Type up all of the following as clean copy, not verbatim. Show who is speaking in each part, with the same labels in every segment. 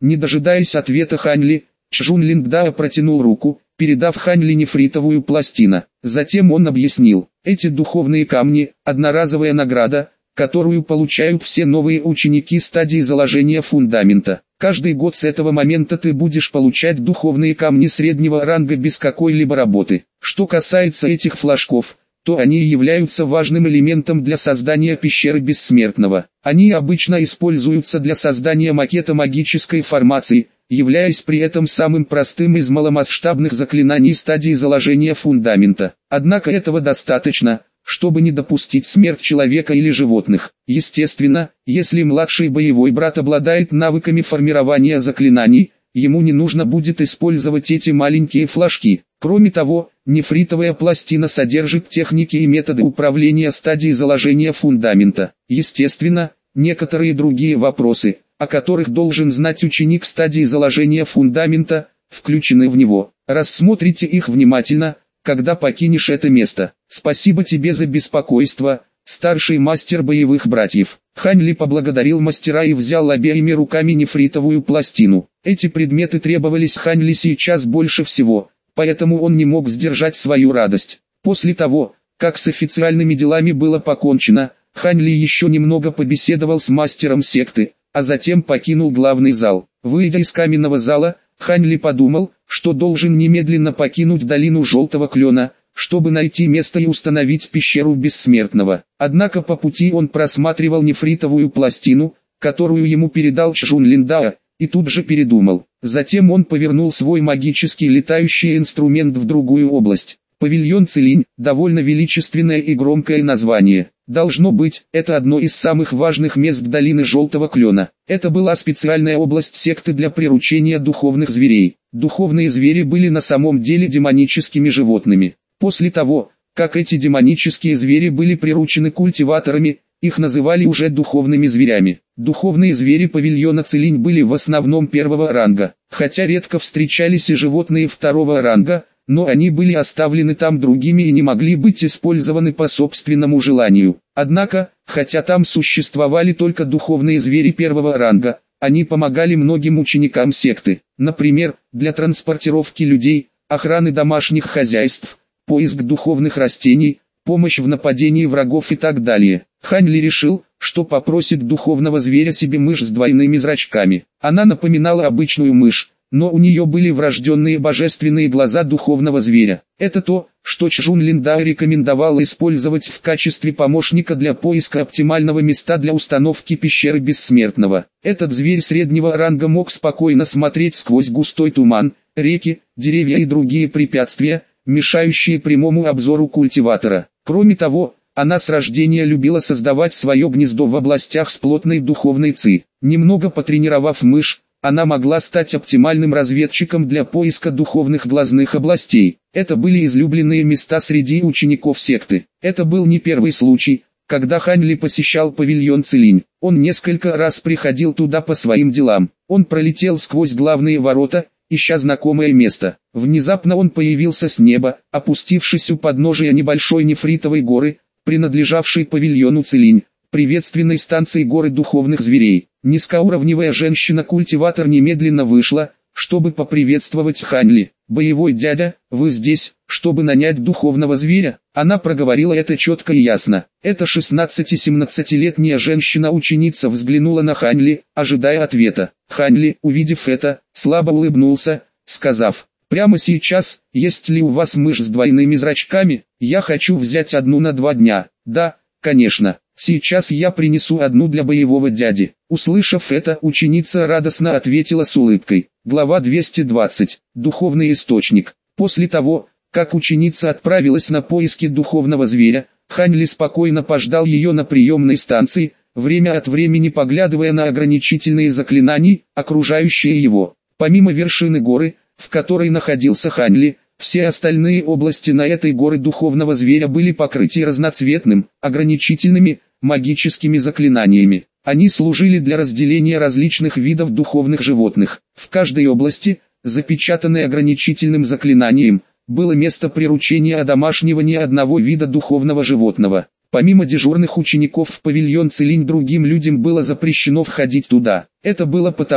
Speaker 1: Не дожидаясь ответа Ханьли, Чжун Лингдао протянул руку, передав Ханьли нефритовую пластину. Затем он объяснил: эти духовные камни – одноразовая награда, которую получают все новые ученики стадии заложения фундамента. Каждый год с этого момента ты будешь получать духовные камни среднего ранга без какой-либо работы. Что касается этих флажков, то они являются важным элементом для создания пещеры Бессмертного. Они обычно используются для создания макета магической формации, являясь при этом самым простым из маломасштабных заклинаний стадии заложения фундамента. Однако этого достаточно, чтобы не допустить смерть человека или животных. Естественно, если младший боевой брат обладает навыками формирования заклинаний, ему не нужно будет использовать эти маленькие флажки. Кроме того, нефритовая пластина содержит техники и методы управления стадией заложения фундамента. Естественно, некоторые другие вопросы, о которых должен знать ученик стадии заложения фундамента, включены в него. Рассмотрите их внимательно, когда покинешь это место. Спасибо тебе за беспокойство, старший мастер боевых братьев. Ханьли поблагодарил мастера и взял обеими руками нефритовую пластину. Эти предметы требовались Ханьли сейчас больше всего, поэтому он не мог сдержать свою радость. После того, как с официальными делами было покончено, Ханьли еще немного побеседовал с мастером секты, а затем покинул главный зал. Выйдя из каменного зала, Ханьли подумал, что должен немедленно покинуть долину Желтого Клена, чтобы найти место и установить пещеру Бессмертного. Однако по пути он просматривал нефритовую пластину, которую ему передал Чжун Линдао, и тут же передумал. Затем он повернул свой магический летающий инструмент в другую область. Павильон Целинь, довольно величественное и громкое название. Должно быть, это одно из самых важных мест долины Желтого Клена. Это была специальная область секты для приручения духовных зверей. Духовные звери были на самом деле демоническими животными. После того, как эти демонические звери были приручены культиваторами, их называли уже духовными зверями. Духовные звери павильона Целинь были в основном первого ранга, хотя редко встречались и животные второго ранга, но они были оставлены там другими и не могли быть использованы по собственному желанию. Однако, хотя там существовали только духовные звери первого ранга, они помогали многим ученикам секты, например, для транспортировки людей, охраны домашних хозяйств, поиск духовных растений, помощь в нападении врагов и так далее. Ханьли решил, что попросит духовного зверя себе мышь с двойными зрачками. Она напоминала обычную мышь, но у нее были врожденные божественные глаза духовного зверя. Это то, что Чжун Линдао рекомендовал использовать в качестве помощника для поиска оптимального места для установки пещеры Бессмертного. Этот зверь среднего ранга мог спокойно смотреть сквозь густой туман, реки, деревья и другие препятствия, мешающие прямому обзору культиватора. Кроме того, она с рождения любила создавать свое гнездо в областях с плотной духовной ци. Немного потренировав мышь, она могла стать оптимальным разведчиком для поиска духовных глазных областей. Это были излюбленные места среди учеников секты. Это был не первый случай, когда Ханьли посещал павильон Целинь. Он несколько раз приходил туда по своим делам. Он пролетел сквозь главные ворота, ища знакомое место. Внезапно он появился с неба, опустившись у подножия небольшой нефритовой горы, принадлежавшей павильону Целинь, приветственной станции горы духовных зверей. Низкоуровневая женщина-культиватор немедленно вышла, чтобы поприветствовать Ханьли. «Боевой дядя, вы здесь, чтобы нанять духовного зверя?» Она проговорила это четко и ясно. Эта 16-17-летняя женщина-ученица взглянула на Ханьли, ожидая ответа. Ханьли, увидев это, слабо улыбнулся, сказав: «Прямо сейчас, есть ли у вас мышь с двойными зрачками? Я хочу взять одну на 2 дня». «Да, конечно. Сейчас я принесу одну для боевого дяди». Услышав это, ученица радостно ответила с улыбкой. Глава 220. Духовный источник. После того, как ученица отправилась на поиски духовного зверя, Ханьли спокойно пождал ее на приемной станции, время от времени поглядывая на ограничительные заклинания, окружающие его. Помимо вершины горы, в которой находился Ханьли, все остальные области на этой горе духовного зверя были покрыты разноцветным, ограничительными, магическими заклинаниями. Они служили для разделения различных видов духовных животных. В каждой области, запечатанной ограничительным заклинанием, было место приручения одомашнивания одного вида духовного животного. Помимо дежурных учеников в павильон Целинь, другим людям было запрещено входить туда. Это было потому,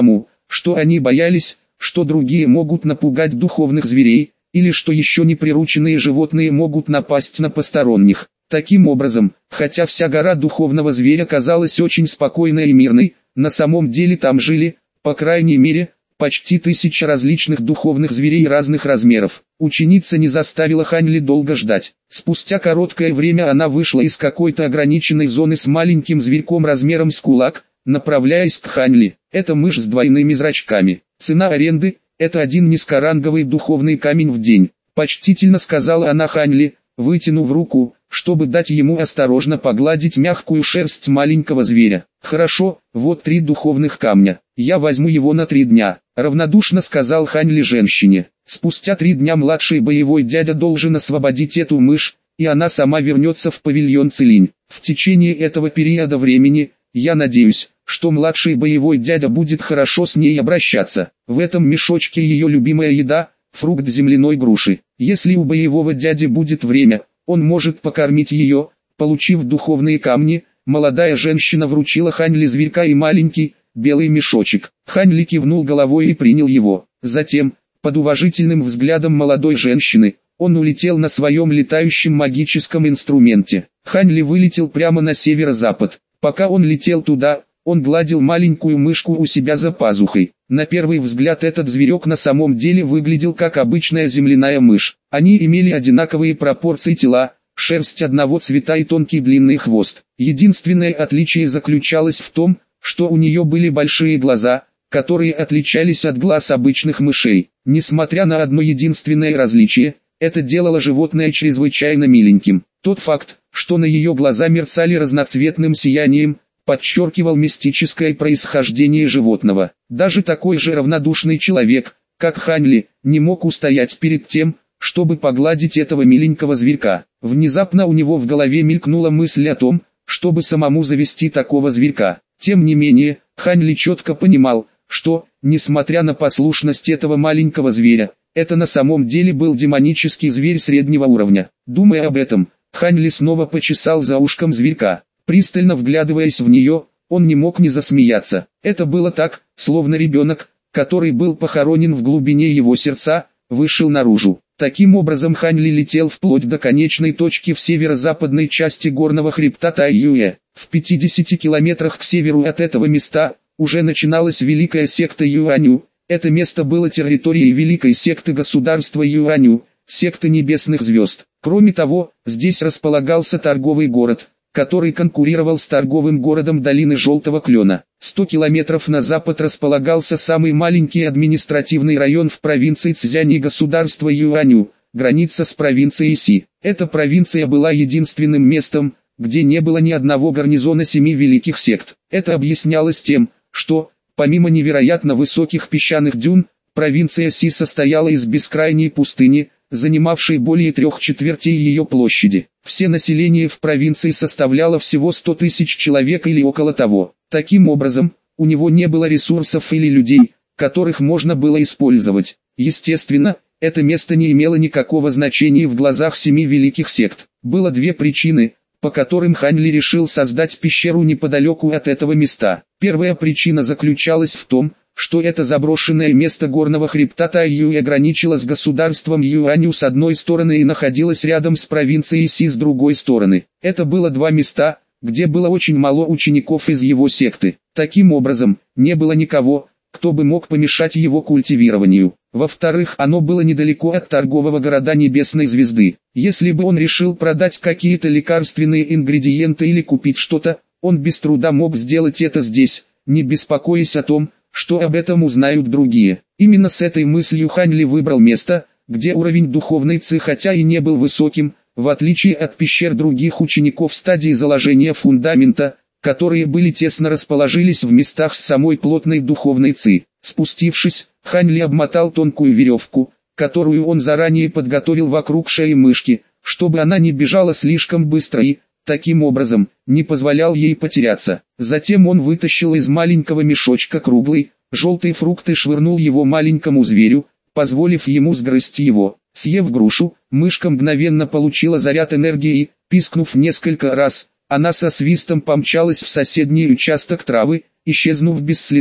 Speaker 1: что они боялись, что другие могут напугать духовных зверей, или что еще не прирученные животные могут напасть на посторонних. Таким образом, хотя вся гора духовного зверя казалась очень спокойной и мирной, на самом деле там жили, по крайней мере, почти 1000 различных духовных зверей разных размеров. Ученица не заставила Ханьли долго ждать. Спустя короткое время она вышла из какой-то ограниченной зоны с маленьким зверьком размером с кулак, направляясь к Ханьли. Это мышь с двойными зрачками. Цена аренды – это 1 низкоранговый духовный камень в день. Почтительно сказала она Ханьли, вытянув руку, чтобы дать ему осторожно погладить мягкую шерсть маленького зверя. «Хорошо, вот 3 духовных камня. Я возьму его на 3 дня», — равнодушно сказал Ханьли женщине. «Спустя 3 дня младший боевой дядя должен освободить эту мышь, и она сама вернется в павильон Целинь. В течение этого периода времени, я надеюсь, что младший боевой дядя будет хорошо с ней обращаться. В этом мешочке ее любимая еда — фрукт земляной груши. Если у боевого дяди будет время, он может покормить ее». Получив духовные камни, молодая женщина вручила Ханьли зверька и маленький, белый мешочек. Ханьли кивнул головой и принял его. Затем, под уважительным взглядом молодой женщины, он улетел на своем летающем магическом инструменте. Ханьли вылетел прямо на северо-запад. Пока он летел туда, он гладил маленькую мышку у себя за пазухой. На первый взгляд этот зверек на самом деле выглядел как обычная земляная мышь. Они имели одинаковые пропорции тела, шерсть одного цвета и тонкий длинный хвост. Единственное отличие заключалось в том, что у нее были большие глаза, которые отличались от глаз обычных мышей. Несмотря на одно единственное различие, это делало животное чрезвычайно миленьким. Тот факт, что на ее глаза мерцали разноцветным сиянием, подчеркивал мистическое происхождение животного. Даже такой же равнодушный человек, как Ханьли, не мог устоять перед тем, чтобы погладить этого миленького зверька. Внезапно у него в голове мелькнула мысль о том, чтобы самому завести такого зверька. Тем не менее, Ханьли четко понимал, что, несмотря на послушность этого маленького зверя, это на самом деле был демонический зверь среднего уровня. Думая об этом, Ханьли снова почесал за ушком зверька. Пристально вглядываясь в нее, он не мог не засмеяться. Это было так, словно ребенок, который был похоронен в глубине его сердца, вышел наружу. Таким образом Ханьли летел вплоть до конечной точки в северо-западной части горного хребта Тайюэ. В 50 километрах к северу от этого места уже начиналась великая секта Юаню. Это место было территорией великой секты государства Юаню, секты небесных звезд. Кроме того, здесь располагался торговый город, который конкурировал с торговым городом долины Желтого Клена. 100 километров на запад располагался самый маленький административный район в провинции Цзянь и государства Юаню, граница с провинцией Си. Эта провинция была единственным местом, где не было ни одного гарнизона 7 великих сект. Это объяснялось тем, что, помимо невероятно высоких песчаных дюн, провинция Си состояла из бескрайней пустыни, занимавшей более 3/4 ее площади. Все население в провинции составляло всего 100 тысяч человек или около того. Таким образом, у него не было ресурсов или людей, которых можно было использовать. Естественно, это место не имело никакого значения в глазах 7 великих сект. Было 2 причины, по которым Ханьли решил создать пещеру неподалеку от этого места. Первая причина заключалась в том, что это заброшенное место горного хребта Тайюэ ограничило с государством Юаню с одной стороны и находилось рядом с провинцией Си с другой стороны. Это было 2 места, где было очень мало учеников из его секты. Таким образом, не было никого, кто бы мог помешать его культивированию. Во-вторых, оно было недалеко от торгового города Небесной Звезды. Если бы он решил продать какие-то лекарственные ингредиенты или купить что-то, он без труда мог сделать это здесь, не беспокоясь о том, что об этом узнают другие. Именно с этой мыслью Ханьли выбрал место, где уровень духовной ци хотя и не был высоким, в отличие от пещер других учеников стадии заложения фундамента, которые были тесно расположились в местах с самой плотной духовной ци. Спустившись, Ханьли обмотал тонкую веревку, которую он заранее подготовил вокруг шеи мышки, чтобы она не бежала слишком быстро и, таким образом, не позволял ей потеряться. Затем он вытащил из маленького мешочка круглый, желтый фрукт и швырнул его маленькому зверю, позволив ему сгрызть его. Съев грушу, мышка мгновенно получила заряд энергии и, пискнув несколько раз, она со свистом помчалась в соседний участок травы, исчезнув без следа.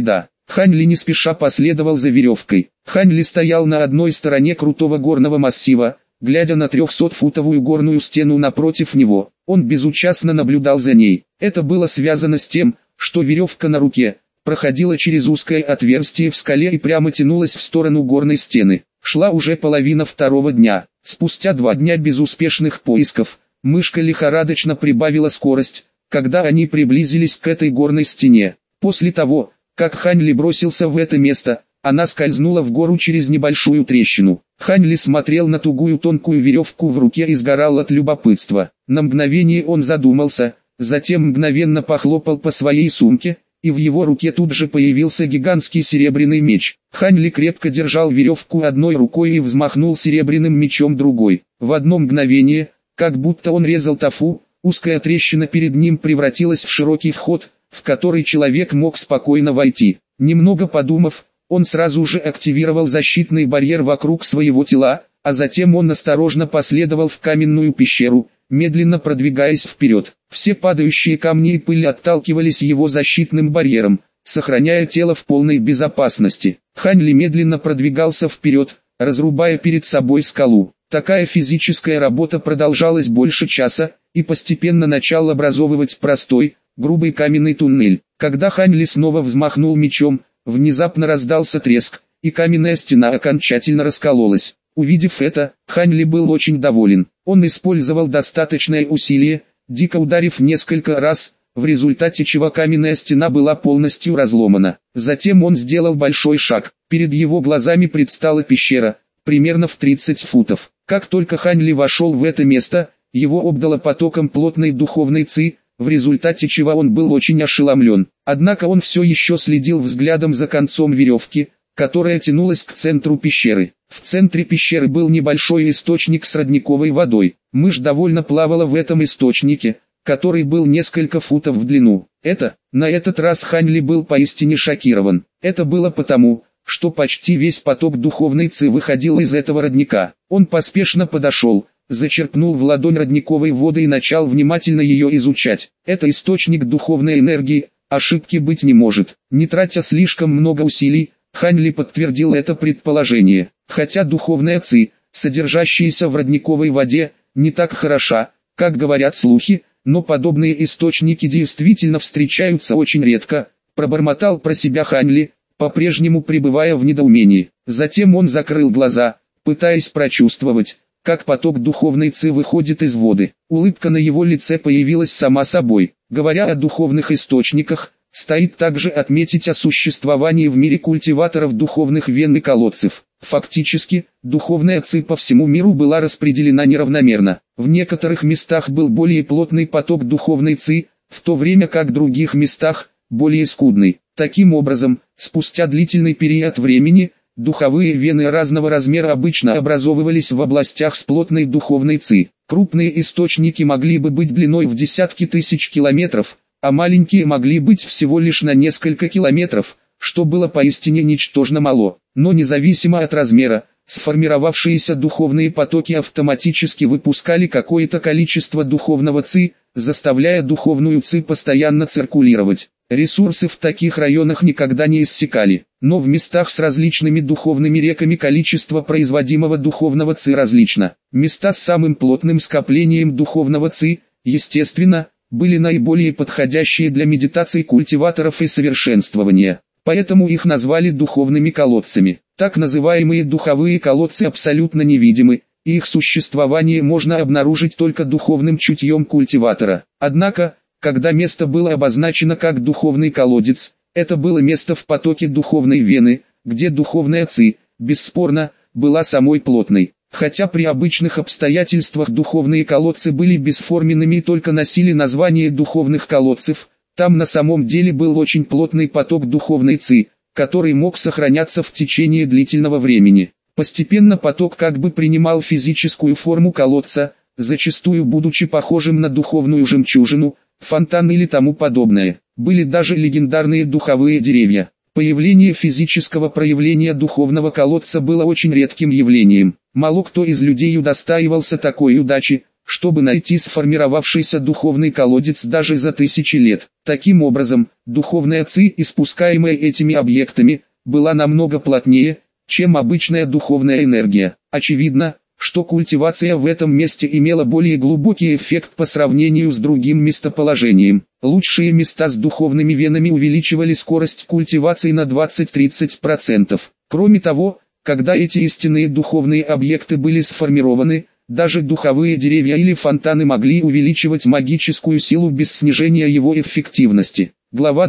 Speaker 1: Хань Ли не спеша последовал за веревкой. Хань Ли стоял на одной стороне крутого горного массива, глядя на 300-футовую горную стену напротив него. Он безучастно наблюдал за ней. Это было связано с тем, что веревка на руке проходила через узкое отверстие в скале и прямо тянулась в сторону горной стены. Шла уже половина второго дня. Спустя 2 дня безуспешных поисков, мышка лихорадочно прибавила скорость, когда они приблизились к этой горной стене. После того, как Хань Ли бросился в это место, она скользнула в гору через небольшую трещину. Хань Ли смотрел на тугую тонкую веревку в руке и сгорал от любопытства. На мгновение он задумался, затем мгновенно похлопал по своей сумке, и в его руке тут же появился гигантский серебряный меч. Хань Ли крепко держал веревку одной рукой и взмахнул серебряным мечом другой. В одно мгновение, как будто он резал тофу, узкая трещина перед ним превратилась в широкий вход, в который человек мог спокойно войти. Немного подумав, он сразу же активировал защитный барьер вокруг своего тела, а затем он осторожно последовал в каменную пещеру, медленно продвигаясь вперед. Все падающие камни и пыль отталкивались его защитным барьером, сохраняя тело в полной безопасности. Хань Ли медленно продвигался вперед, разрубая перед собой скалу. Такая физическая работа продолжалась больше часа, и постепенно начал образовывать простой, грубый каменный туннель. Когда Хань Ли снова взмахнул мечом, внезапно раздался треск, и каменная стена окончательно раскололась. Увидев это, Хань Ли был очень доволен. Он использовал достаточное усилие, дико ударив несколько раз, в результате чего каменная стена была полностью разломана. Затем он сделал большой шаг. Перед его глазами предстала пещера, примерно в 30 футов. Как только Хань Ли вошел в это место, его обдало потоком плотной духовной ци, в результате чего он был очень ошеломлен. Однако он все еще следил взглядом за концом веревки, которая тянулась к центру пещеры. В центре пещеры был небольшой источник с родниковой водой. Мышь довольно плавала в этом источнике, который был несколько футов в длину. На этот раз Хань Ли был поистине шокирован. Это было потому, что почти весь поток духовной ци выходил из этого родника. Он поспешно подошел, зачерпнул в ладонь родниковой воды и начал внимательно ее изучать. Это источник духовной энергии, ошибки быть не может. Не тратя слишком много усилий, Хань Ли подтвердил это предположение. Хотя духовная ци, содержащаяся в родниковой воде, не так хороша, как говорят слухи, но подобные источники действительно встречаются очень редко, пробормотал про себя Хань Ли, по-прежнему пребывая в недоумении. Затем он закрыл глаза, пытаясь прочувствовать, как поток духовной ци выходит из воды. Улыбка на его лице появилась сама собой. Говоря о духовных источниках, стоит также отметить о существовании в мире культиваторов духовных вен и колодцев. Фактически, духовная ци по всему миру была распределена неравномерно. В некоторых местах был более плотный поток духовной ци, в то время как в других местах – более скудный. Таким образом, спустя длительный период времени, духовые вены разного размера обычно образовывались в областях с плотной духовной ци. Крупные источники могли бы быть длиной в десятки тысяч километров, а маленькие могли быть всего лишь на несколько километров, что было поистине ничтожно мало. Но независимо от размера, сформировавшиеся духовные потоки автоматически выпускали какое-то количество духовного ци, заставляя духовную ци постоянно циркулировать. Ресурсы в таких районах никогда не иссякали, но в местах с различными духовными реками количество производимого духовного ци различно. Места с самым плотным скоплением духовного ци, естественно, были наиболее подходящие для медитаций культиваторов и совершенствования, поэтому их назвали духовными колодцами. Так называемые духовые колодцы абсолютно невидимы, и их существование можно обнаружить только духовным чутьем культиватора. Однако, когда место было обозначено как духовный колодец, это было место в потоке духовной вены, где духовная ци, бесспорно, была самой плотной. Хотя при обычных обстоятельствах духовные колодцы были бесформенными и только носили название духовных колодцев, там на самом деле был очень плотный поток духовной ци, который мог сохраняться в течение длительного времени. Постепенно поток как бы принимал физическую форму колодца, зачастую будучи похожим на духовную жемчужину, фонтан или тому подобное. Были даже легендарные духовые деревья. Появление физического проявления духовного колодца было очень редким явлением. Мало кто из людей удостаивался такой удачи, чтобы найти сформировавшийся духовный колодец даже за тысячи лет. Таким образом, духовная ци, испускаемая этими объектами, была намного плотнее, чем обычная духовная энергия. Очевидно, что культивация в этом месте имела более глубокий эффект по сравнению с другим местоположением. Лучшие места с духовными венами увеличивали скорость культивации на 20-30%. Кроме того, когда эти истинные духовные объекты были сформированы, даже духовые деревья или фонтаны могли увеличивать магическую силу без снижения его эффективности. Глава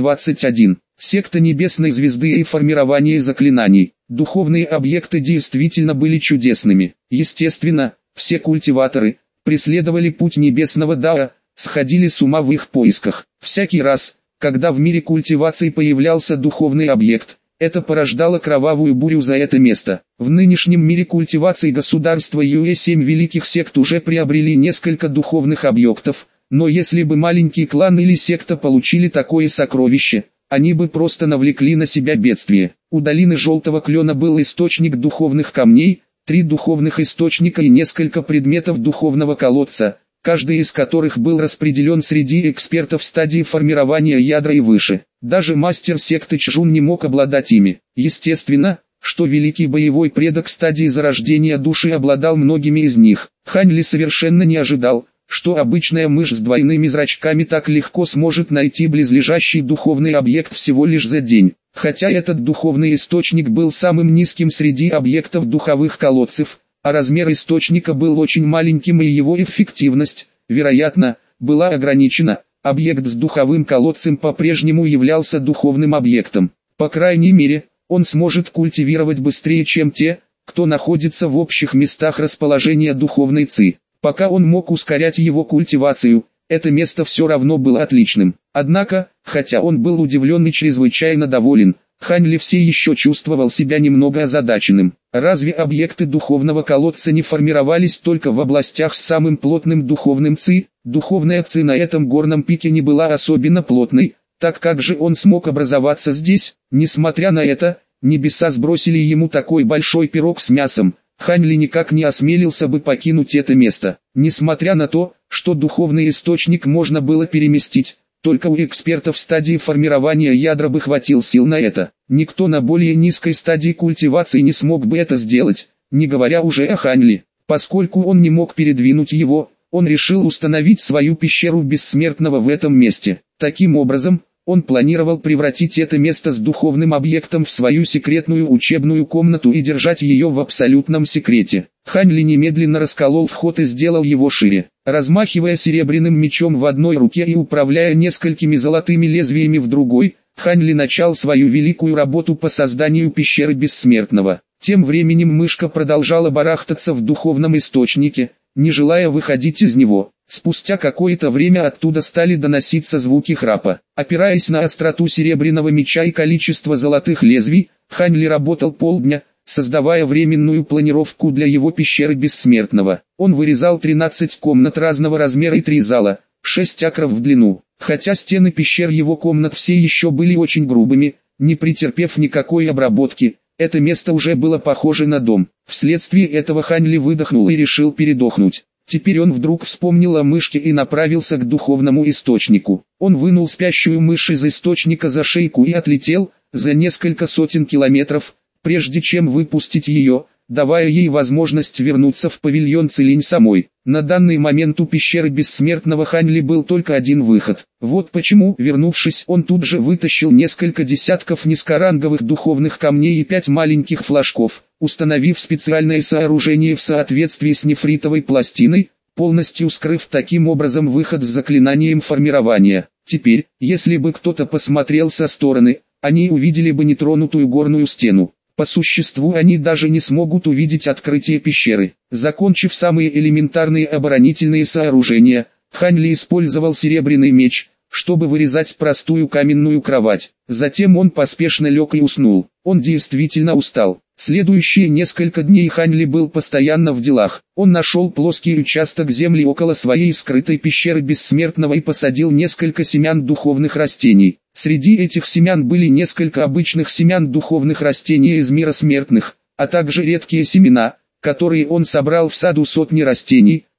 Speaker 1: 221. Секта Небесной Звезды и формирование заклинаний. Духовные объекты действительно были чудесными. Естественно, все культиваторы преследовали путь небесного Дао, сходили с ума в их поисках. Всякий раз, когда в мире культивации появлялся духовный объект, это порождало кровавую бурю за это место. В нынешнем мире культивации государства Юэ 7 великих сект уже приобрели несколько духовных объектов, но если бы маленький клан или секта получили такое сокровище, они бы просто навлекли на себя бедствие. У долины Желтого Клена был источник духовных камней, 3 духовных источника и несколько предметов духовного колодца, каждый из которых был распределен среди экспертов стадии формирования ядра и выше. Даже мастер секты Чжун не мог обладать ими. Естественно, что великий боевой предок стадии зарождения души обладал многими из них. Хань Ли совершенно не ожидал, что обычная мышь с двойными зрачками так легко сможет найти близлежащий духовный объект всего лишь за день. Хотя этот духовный источник был самым низким среди объектов духовых колодцев, а размер источника был очень маленьким и его эффективность, вероятно, была ограничена, объект с духовым колодцем по-прежнему являлся духовным объектом. По крайней мере, он сможет культивировать быстрее, чем те, кто находится в общих местах расположения духовной ци. Пока он мог ускорять его культивацию, это место все равно было отличным. Однако, хотя он был удивлен и чрезвычайно доволен, Хань Ли все еще чувствовал себя немного озадаченным. Разве объекты духовного колодца не формировались только в областях с самым плотным духовным ци? Духовная ци на этом горном пике не была особенно плотной, так как же он смог образоваться здесь? Несмотря на это, небеса сбросили ему такой большой пирог с мясом. Хань Ли никак не осмелился бы покинуть это место. Несмотря на то, что духовный источник можно было переместить, только у экспертов стадии формирования ядра бы хватил сил на это. Никто на более низкой стадии культивации не смог бы это сделать, не говоря уже о Хань Ли. Поскольку он не мог передвинуть его, он решил установить свою пещеру бессмертного в этом месте. Таким образом, он планировал превратить это место с духовным объектом в свою секретную учебную комнату и держать ее в абсолютном секрете. Хань Ли немедленно расколол вход и сделал его шире. Размахивая серебряным мечом в одной руке и управляя несколькими золотыми лезвиями в другой, Хань Ли начал свою великую работу по созданию пещеры бессмертного. Тем временем мышка продолжала барахтаться в духовном источнике, не желая выходить из него. Спустя какое-то время оттуда стали доноситься звуки храпа. Опираясь на остроту серебряного меча и количество золотых лезвий, Хань Ли работал полдня, создавая временную планировку для его пещеры бессмертного. Он вырезал 13 комнат разного размера и 3 зала, 6 акров в длину. Хотя стены пещер его комнат все еще были очень грубыми, не претерпев никакой обработки, это место уже было похоже на дом. Вследствие этого Хань Ли выдохнул и решил передохнуть. Теперь он вдруг вспомнил о мышке и направился к духовному источнику. Он вынул спящую мышь из источника за шейку и отлетел за несколько сотен километров, прежде чем выпустить ее, давая ей возможность вернуться в павильон Целинь самой. На данный момент у пещеры бессмертного Хань Ли был только один выход. Вот почему, вернувшись, он тут же вытащил несколько десятков низкоранговых духовных камней и 5 маленьких флажков, установив специальное сооружение в соответствии с нефритовой пластиной, полностью скрыв таким образом выход с заклинанием формирования. Теперь, если бы кто-то посмотрел со стороны, они увидели бы нетронутую горную стену. По существу они даже не смогут увидеть открытие пещеры. Закончив самые элементарные оборонительные сооружения, Хань Ли использовал серебряный меч, чтобы вырезать простую каменную кровать. Затем он поспешно лег и уснул. Он действительно устал. Следующие несколько дней Хань Ли был постоянно в делах. Он нашел плоский участок земли около своей скрытой пещеры бессмертного и посадил несколько семян духовных растений. Среди этих семян были несколько обычных семян духовных растений из мира смертных, а также редкие семена, которые он собрал в саду сотни растений,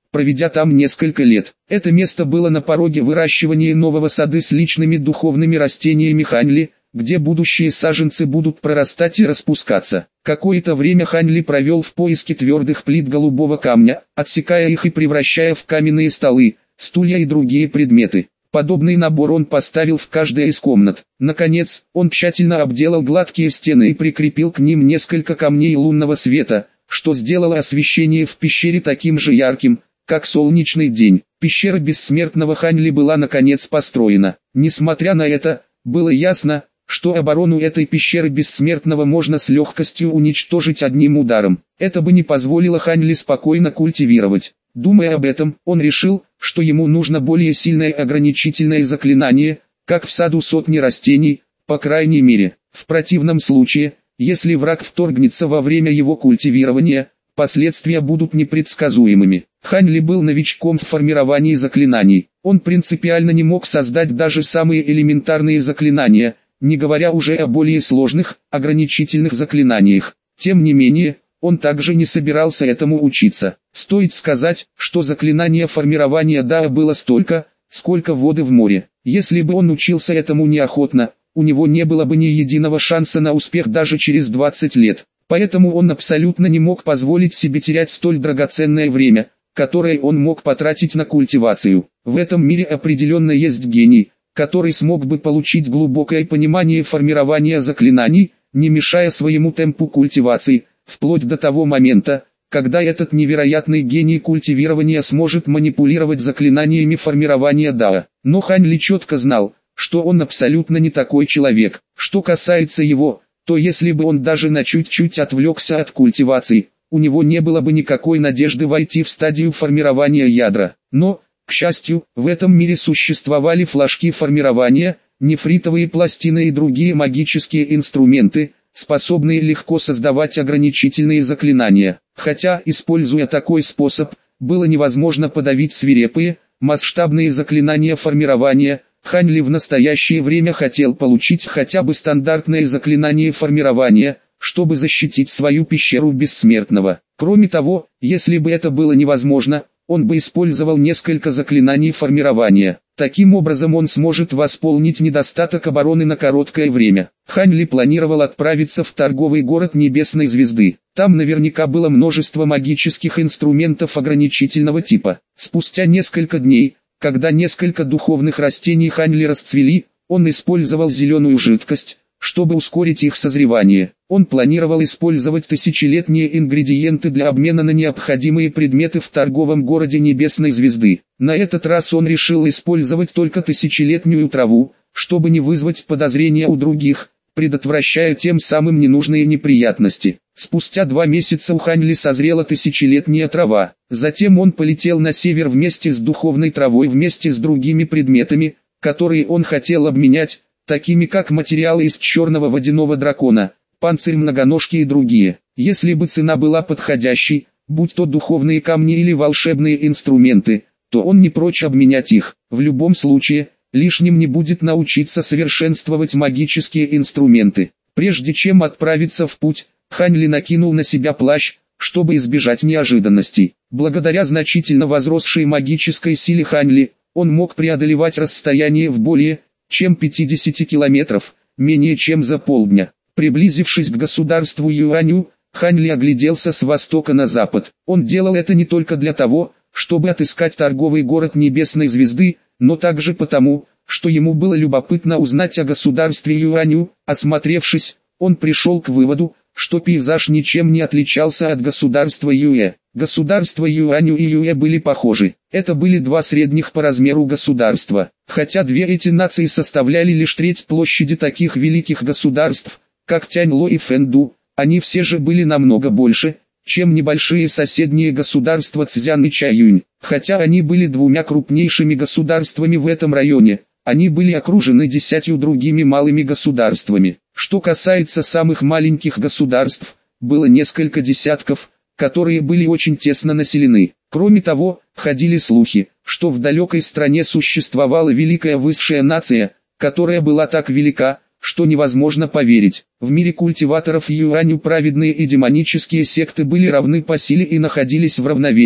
Speaker 1: проведя там несколько лет. Это место было на пороге выращивания нового сада с личными духовными растениями Ханьли, где будущие саженцы будут прорастать и распускаться. Какое-то время Ханьли провел в поиске твердых плит голубого камня, отсекая их и превращая в каменные столы, стулья и другие предметы. Подобный набор он поставил в каждой из комнат. Наконец, он тщательно обделал гладкие стены и прикрепил к ним несколько камней лунного света, что сделало освещение в пещере таким же ярким, как солнечный день. Пещера бессмертного Ханьли была наконец построена. Несмотря на это, было ясно, что оборону этой пещеры бессмертного можно с легкостью уничтожить одним ударом. Это бы не позволило Ханьли спокойно культивировать. Думая об этом, он решил, что ему нужно более сильное ограничительное заклинание, как в саду сотни растений, по крайней мере. В противном случае, если враг вторгнется во время его культивирования, последствия будут непредсказуемыми. Ханьли был новичком в формировании заклинаний. Он принципиально не мог создать даже самые элементарные заклинания, не говоря уже о более сложных, ограничительных заклинаниях. Тем не менее, он также не собирался этому учиться. Стоит сказать, что заклинание формирования Дао было столько, сколько воды в море. Если бы он учился этому неохотно, у него не было бы ни единого шанса на успех даже через 20 лет. Поэтому он абсолютно не мог позволить себе терять столь драгоценное время, которое он мог потратить на культивацию. В этом мире определенно есть гений, который смог бы получить глубокое понимание формирования заклинаний, не мешая своему темпу культивации, вплоть до того момента, когда этот невероятный гений культивирования сможет манипулировать заклинаниями формирования Дао. Но Ханьли четко знал, что он абсолютно не такой человек. Что касается его, то если бы он даже на чуть-чуть отвлекся от культивации, у него не было бы никакой надежды войти в стадию формирования ядра. Но, к счастью, в этом мире существовали флажки формирования, нефритовые пластины и другие магические инструменты, способные легко создавать ограничительные заклинания. Хотя, используя такой способ, было невозможно подавить свирепые, масштабные заклинания формирования, Ханьли в настоящее время хотел получить хотя бы стандартное заклинание формирования, чтобы защитить свою пещеру бессмертного. Кроме того, если бы это было невозможно, он бы использовал несколько заклинаний формирования. Таким образом он сможет восполнить недостаток обороны на короткое время. Ханьли планировал отправиться в торговый город Небесной Звезды. Там наверняка было множество магических инструментов ограничительного типа. Спустя несколько дней, когда несколько духовных растений Ханьли расцвели, он использовал зеленую жидкость, чтобы ускорить их созревание. Он планировал использовать тысячелетние ингредиенты для обмена на необходимые предметы в торговом городе Небесной Звезды. На этот раз он решил использовать только тысячелетнюю траву, чтобы не вызвать подозрения у других, предотвращая тем самым ненужные неприятности. Спустя 2 месяца у Ханьли созрела тысячелетняя трава. Затем он полетел на север вместе с духовной травой вместе с другими предметами, которые он хотел обменять, такими как материалы из черного водяного дракона, панцирь многоножки и другие. Если бы цена была подходящей, будь то духовные камни или волшебные инструменты, то он не прочь обменять их. В любом случае, лишним не будет научиться совершенствовать магические инструменты. Прежде чем отправиться в путь, Ханьли накинул на себя плащ, чтобы избежать неожиданностей. Благодаря значительно возросшей магической силе Ханьли, он мог преодолевать расстояние в более чем 50 километров, менее чем за полдня. Приблизившись к государству Юаню, Ханьли огляделся с востока на запад. Он делал это не только для того, чтобы отыскать торговый город Небесной Звезды, но также потому, что ему было любопытно узнать о государстве Юаню. Осмотревшись, он пришел к выводу, что пейзаж ничем не отличался от государства Юэ. Государства Юаню и Юэ были похожи. Это были два средних по размеру государства. Хотя две эти нации составляли лишь треть площади таких великих государств, как Тяньло и Фэнду, они все же были намного больше, чем небольшие соседние государства Цзян и Чаюнь. Хотя они были двумя крупнейшими государствами в этом районе, они были окружены 10 другими малыми государствами. Что касается самых маленьких государств, было несколько десятков, которые были очень тесно населены. Кроме того, ходили слухи, что в далекой стране существовала великая высшая нация, которая была так велика, что невозможно поверить. В мире культиваторов Юаню праведные и демонические секты были равны по силе и находились в равновесии.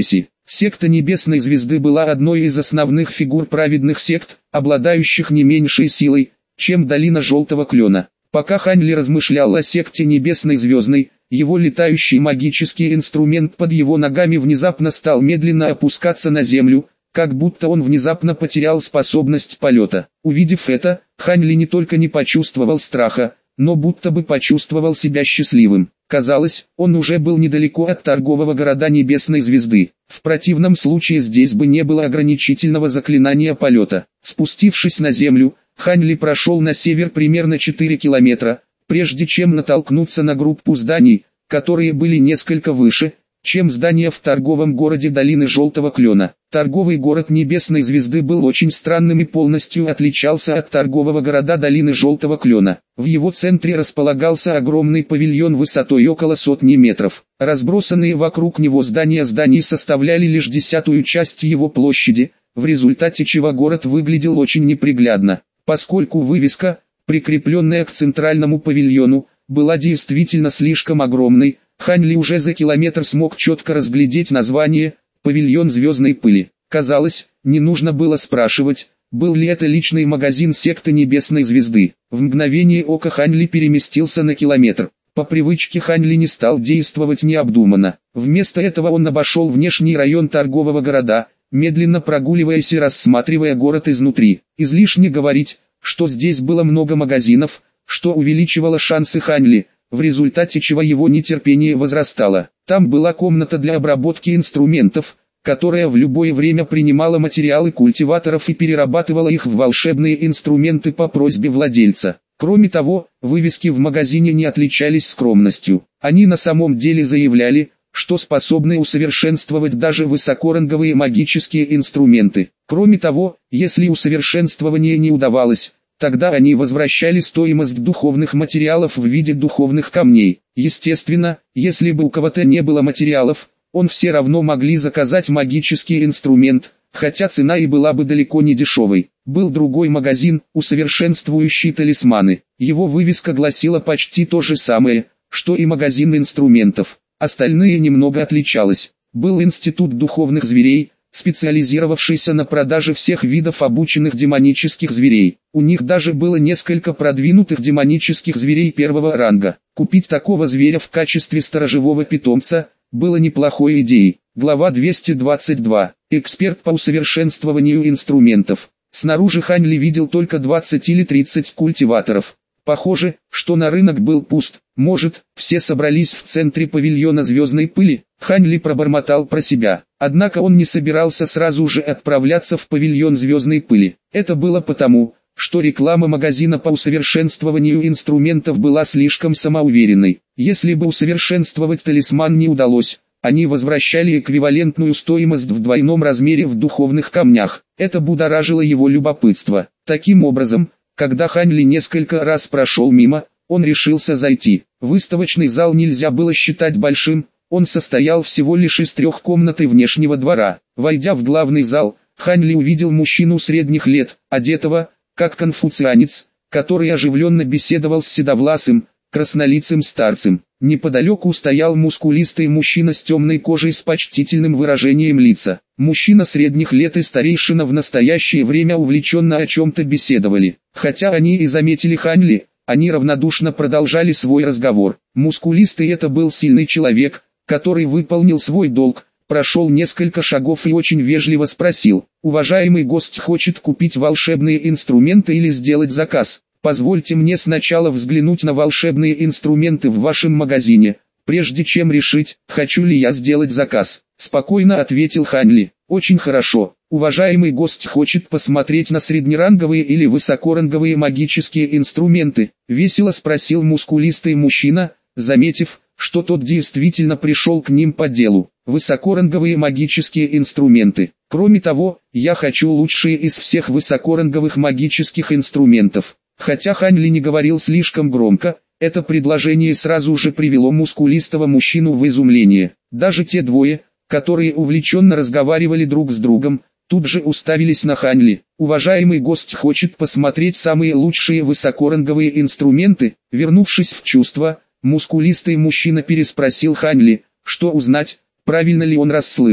Speaker 1: Секта Небесной Звезды была одной из основных фигур праведных сект, обладающих не меньшей силой, чем Долина Желтого Клена. Пока Хань Ли размышлял о секте Небесной Звездной, его летающий магический инструмент под его ногами внезапно стал медленно опускаться на землю, как будто он внезапно потерял способность полета. Увидев это, Хань Ли не только не почувствовал страха, но будто бы почувствовал себя счастливым. Казалось, он уже был недалеко от торгового города Небесной Звезды. В противном случае здесь бы не было ограничительного заклинания полета. Спустившись на землю, Хань Ли прошел на север примерно 4 километра, прежде чем натолкнуться на группу зданий, которые были несколько выше, чем здания в торговом городе Долины Желтого Клена. Торговый город Небесной Звезды был очень странным и полностью отличался от торгового города Долины Желтого Клена. В его центре располагался огромный павильон высотой около 100 метров. Разбросанные вокруг него здания зданий составляли лишь 1/10 часть его площади, в результате чего город выглядел очень неприглядно. Поскольку вывеска, прикрепленная к центральному павильону, была действительно слишком огромной, Хань Ли уже за километр смог четко разглядеть название «Павильон звездной пыли». Казалось, не нужно было спрашивать, был ли это личный магазин секты Небесной Звезды. В мгновение ока Хань Ли переместился на километр. По привычке Хань Ли не стал действовать необдуманно. Вместо этого он обошел внешний район торгового города, медленно прогуливаясь и рассматривая город изнутри. Излишне говорить, что здесь было много магазинов, что увеличивало шансы Хань Ли, в результате чего его нетерпение возрастало. Там была комната для обработки инструментов, которая в любое время принимала материалы культиваторов и перерабатывала их в волшебные инструменты по просьбе владельца. Кроме того, вывески в магазине не отличались скромностью. Они на самом деле заявляли, что способны усовершенствовать даже высокоранговые магические инструменты. Кроме того, если усовершенствование не удавалось, тогда они возвращали стоимость духовных материалов в виде духовных камней. Естественно, если бы у кого-то не было материалов, он все равно могли заказать магический инструмент, хотя цена и была бы далеко не дешевой. Был другой магазин, усовершенствующий талисманы. Его вывеска гласила почти то же самое, что и магазин инструментов. Остальные немного отличалось. Был институт духовных зверей, специализировавшийся на продаже всех видов обученных демонических зверей. У них даже было несколько продвинутых демонических зверей первого ранга. Купить такого зверя в качестве сторожевого питомца было неплохой идеей. Глава 222. Эксперт по усовершенствованию инструментов. Снаружи Хань Ли видел только 20 или 30 культиваторов. Похоже, что на рынок был пуст. Может, все собрались в центре павильона звездной пыли? Хань Ли пробормотал про себя. Однако он не собирался сразу же отправляться в павильон звездной пыли. Это было потому, что реклама магазина по усовершенствованию инструментов была слишком самоуверенной. Если бы усовершенствовать талисман не удалось, они возвращали эквивалентную стоимость в двойном размере в духовных камнях. Это будоражило его любопытство. Таким образом, когда Хань Ли несколько раз прошел мимо, он решился зайти. Выставочный зал нельзя было считать большим, он состоял всего лишь из 3 комнат и внешнего двора. Войдя в главный зал, Хань Ли увидел мужчину средних лет, одетого, как конфуцианец, который оживленно беседовал с седовласым, краснолицым старцем. Неподалеку стоял мускулистый мужчина с темной кожей с почтительным выражением лица. Мужчина средних лет и старейшина в настоящее время увлеченно о чем-то беседовали. Хотя они и заметили Хань Ли, они равнодушно продолжали свой разговор. Мускулистый это был сильный человек, который выполнил свой долг, прошел несколько шагов и очень вежливо спросил: «Уважаемый гость хочет купить волшебные инструменты или сделать заказ? Позвольте мне сначала взглянуть на волшебные инструменты в вашем магазине, прежде чем решить, хочу ли я сделать заказ», — спокойно ответил Хань Ли. «Очень хорошо. Уважаемый гость хочет посмотреть на среднеранговые или высокоранговые магические инструменты?» — весело спросил мускулистый мужчина, заметив, что тот действительно пришел к ним по делу. «Высокоранговые магические инструменты. Кроме того, я хочу лучшие из всех высокоранговых магических инструментов». Хотя Хань Ли не говорил слишком громко, это предложение сразу же привело мускулистого мужчину в изумление. Даже те двое, которые увлеченно разговаривали друг с другом, тут же уставились на Хань Ли. «Уважаемый гость хочет посмотреть самые лучшие высокоранговые инструменты». Вернувшись в чувство, мускулистый мужчина переспросил Хань Ли, что узнать, правильно ли он расслышал.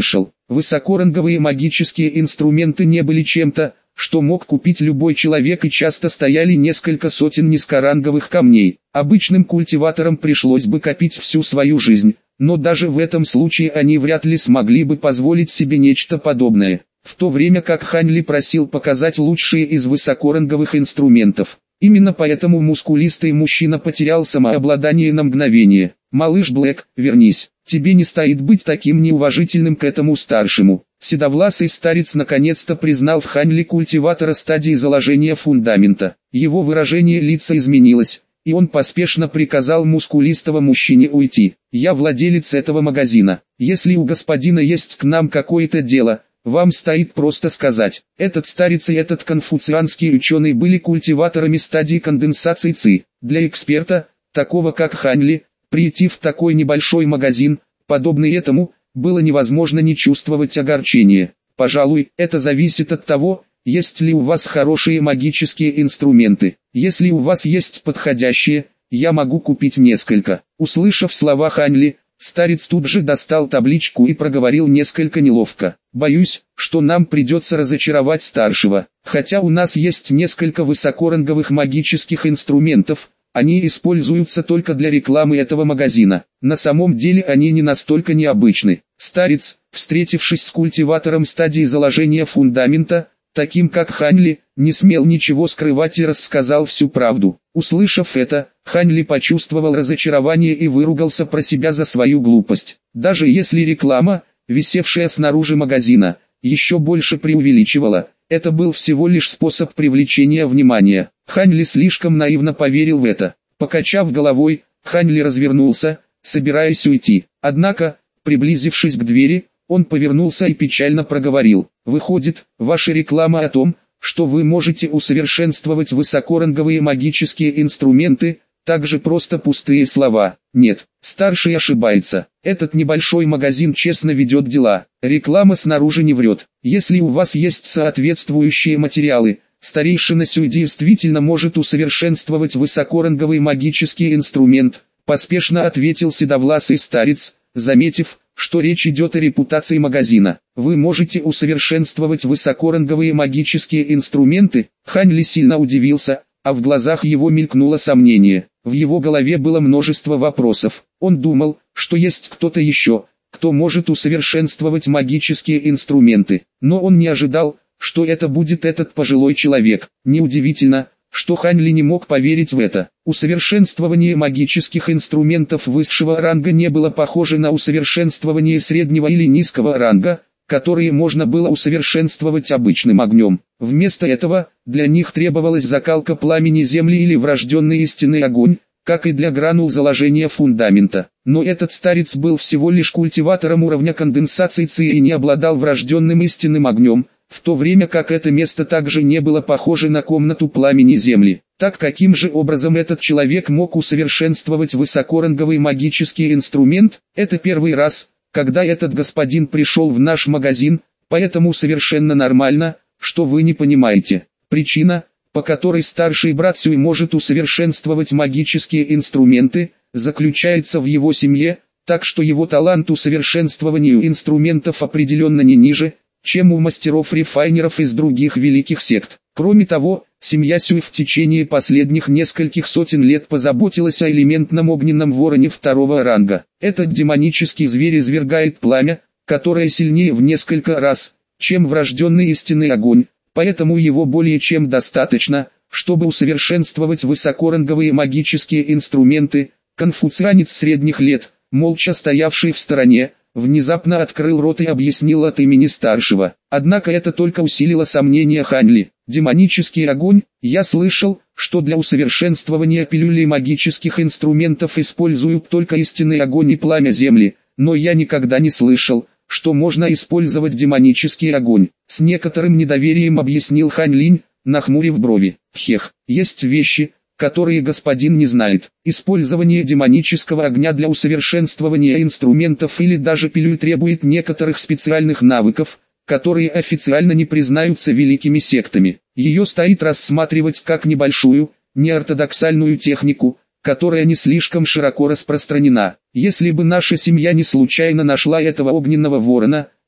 Speaker 1: Высокоранговые магические инструменты не были чем-то, что мог купить любой человек, и часто стояли несколько сотен низкоранговых камней. Обычным культиваторам пришлось бы копить всю свою жизнь, но даже в этом случае они вряд ли смогли бы позволить себе нечто подобное. В то время как Хань Ли просил показать лучшие из высокоранговых инструментов. Именно поэтому мускулистый мужчина потерял самообладание на мгновение. «Малыш Блэк, вернись, тебе не стоит быть таким неуважительным к этому старшему». Седовласый старец наконец-то признал в Хань Ли культиватора стадии заложения фундамента. Его выражение лица изменилось, и он поспешно приказал мускулистого мужчине уйти. «Я владелец этого магазина. Если у господина есть к нам какое-то дело, вам стоит просто сказать». Этот старец и этот конфуцианский ученый были культиваторами стадии конденсации ЦИ. Для эксперта, такого как Хань Ли, прийти в такой небольшой магазин, подобный этому, было невозможно не чувствовать огорчения. Пожалуй, это зависит от того, есть ли у вас хорошие магические инструменты. Если у вас есть подходящие, я могу купить несколько. Услышав слова Хань Ли, старец тут же достал табличку и проговорил несколько неловко. «Боюсь, что нам придется разочаровать старшего. Хотя у нас есть несколько высокоранговых магических инструментов, они используются только для рекламы этого магазина. На самом деле они не настолько необычны». Старец, встретившись с культиватором стадии заложения фундамента, таким как Хань Ли, не смел ничего скрывать и рассказал всю правду. Услышав это, Хань Ли почувствовал разочарование и выругался про себя за свою глупость. Даже если реклама, висевшая снаружи магазина, еще больше преувеличивала, это был всего лишь способ привлечения внимания. Хань Ли слишком наивно поверил в это. Покачав головой, Хань Ли развернулся, собираясь уйти. Однако, приблизившись к двери, он повернулся и печально проговорил: «Выходит, ваша реклама о том, что вы можете усовершенствовать высокоранговые магические инструменты, также просто пустые слова». Нет, старший ошибается. Этот небольшой магазин честно ведет дела. Реклама снаружи не врет. Если у вас есть соответствующие материалы, старейшина Сюй действительно может усовершенствовать высокоранговый магический инструмент, поспешно ответил седовласый старец, заметив, что речь идет о репутации магазина. «Вы можете усовершенствовать высокоранговые магические инструменты?» Хань Ли сильно удивился, а в глазах его мелькнуло сомнение. В его голове было множество вопросов. Он думал, что есть кто-то еще, кто может усовершенствовать магические инструменты. Но он не ожидал, что это будет этот пожилой человек. Неудивительно, что Хань Ли не мог поверить в это. Усовершенствование магических инструментов высшего ранга не было похоже на усовершенствование среднего или низкого ранга, которые можно было усовершенствовать обычным огнем. Вместо этого, для них требовалась закалка пламени земли или врожденный истинный огонь, как и для гранул заложения фундамента. Но этот старец был всего лишь культиватором уровня конденсации ЦИ и не обладал врожденным истинным огнем, в то время как это место также не было похоже на комнату пламени земли. Так каким же образом этот человек мог усовершенствовать высокоранговый магический инструмент? Это первый раз, когда этот господин пришел в наш магазин, поэтому совершенно нормально, что вы не понимаете. Причина, по которой старший брат Сюй может усовершенствовать магические инструменты, заключается в его семье, так что его талант усовершенствованию инструментов определенно не ниже, чем у мастеров-рефайнеров из других великих сект. Кроме того, семья Сюй в течение последних нескольких сотен лет позаботилась о элементном огненном вороне второго ранга. Этот демонический зверь извергает пламя, которое сильнее в несколько раз, чем врожденный истинный огонь, поэтому его более чем достаточно, чтобы усовершенствовать высокоранговые магические инструменты. Конфуцианец средних лет, молча стоявший в стороне, внезапно открыл рот и объяснил от имени старшего. Однако это только усилило сомнения Хань Ли. Демонический огонь, я слышал, что для усовершенствования пилюлей магических инструментов используют только истинный огонь и пламя земли, но я никогда не слышал, что можно использовать демонический огонь. С некоторым недоверием объяснил Хань Линь, нахмурив брови. Хех, есть вещи, которые господин не знает. Использование демонического огня для усовершенствования инструментов или даже пилюль требует некоторых специальных навыков, которые официально не признаются великими сектами. Ее стоит рассматривать как небольшую, неортодоксальную технику, которая не слишком широко распространена. Если бы наша семья не случайно нашла этого огненного ворона,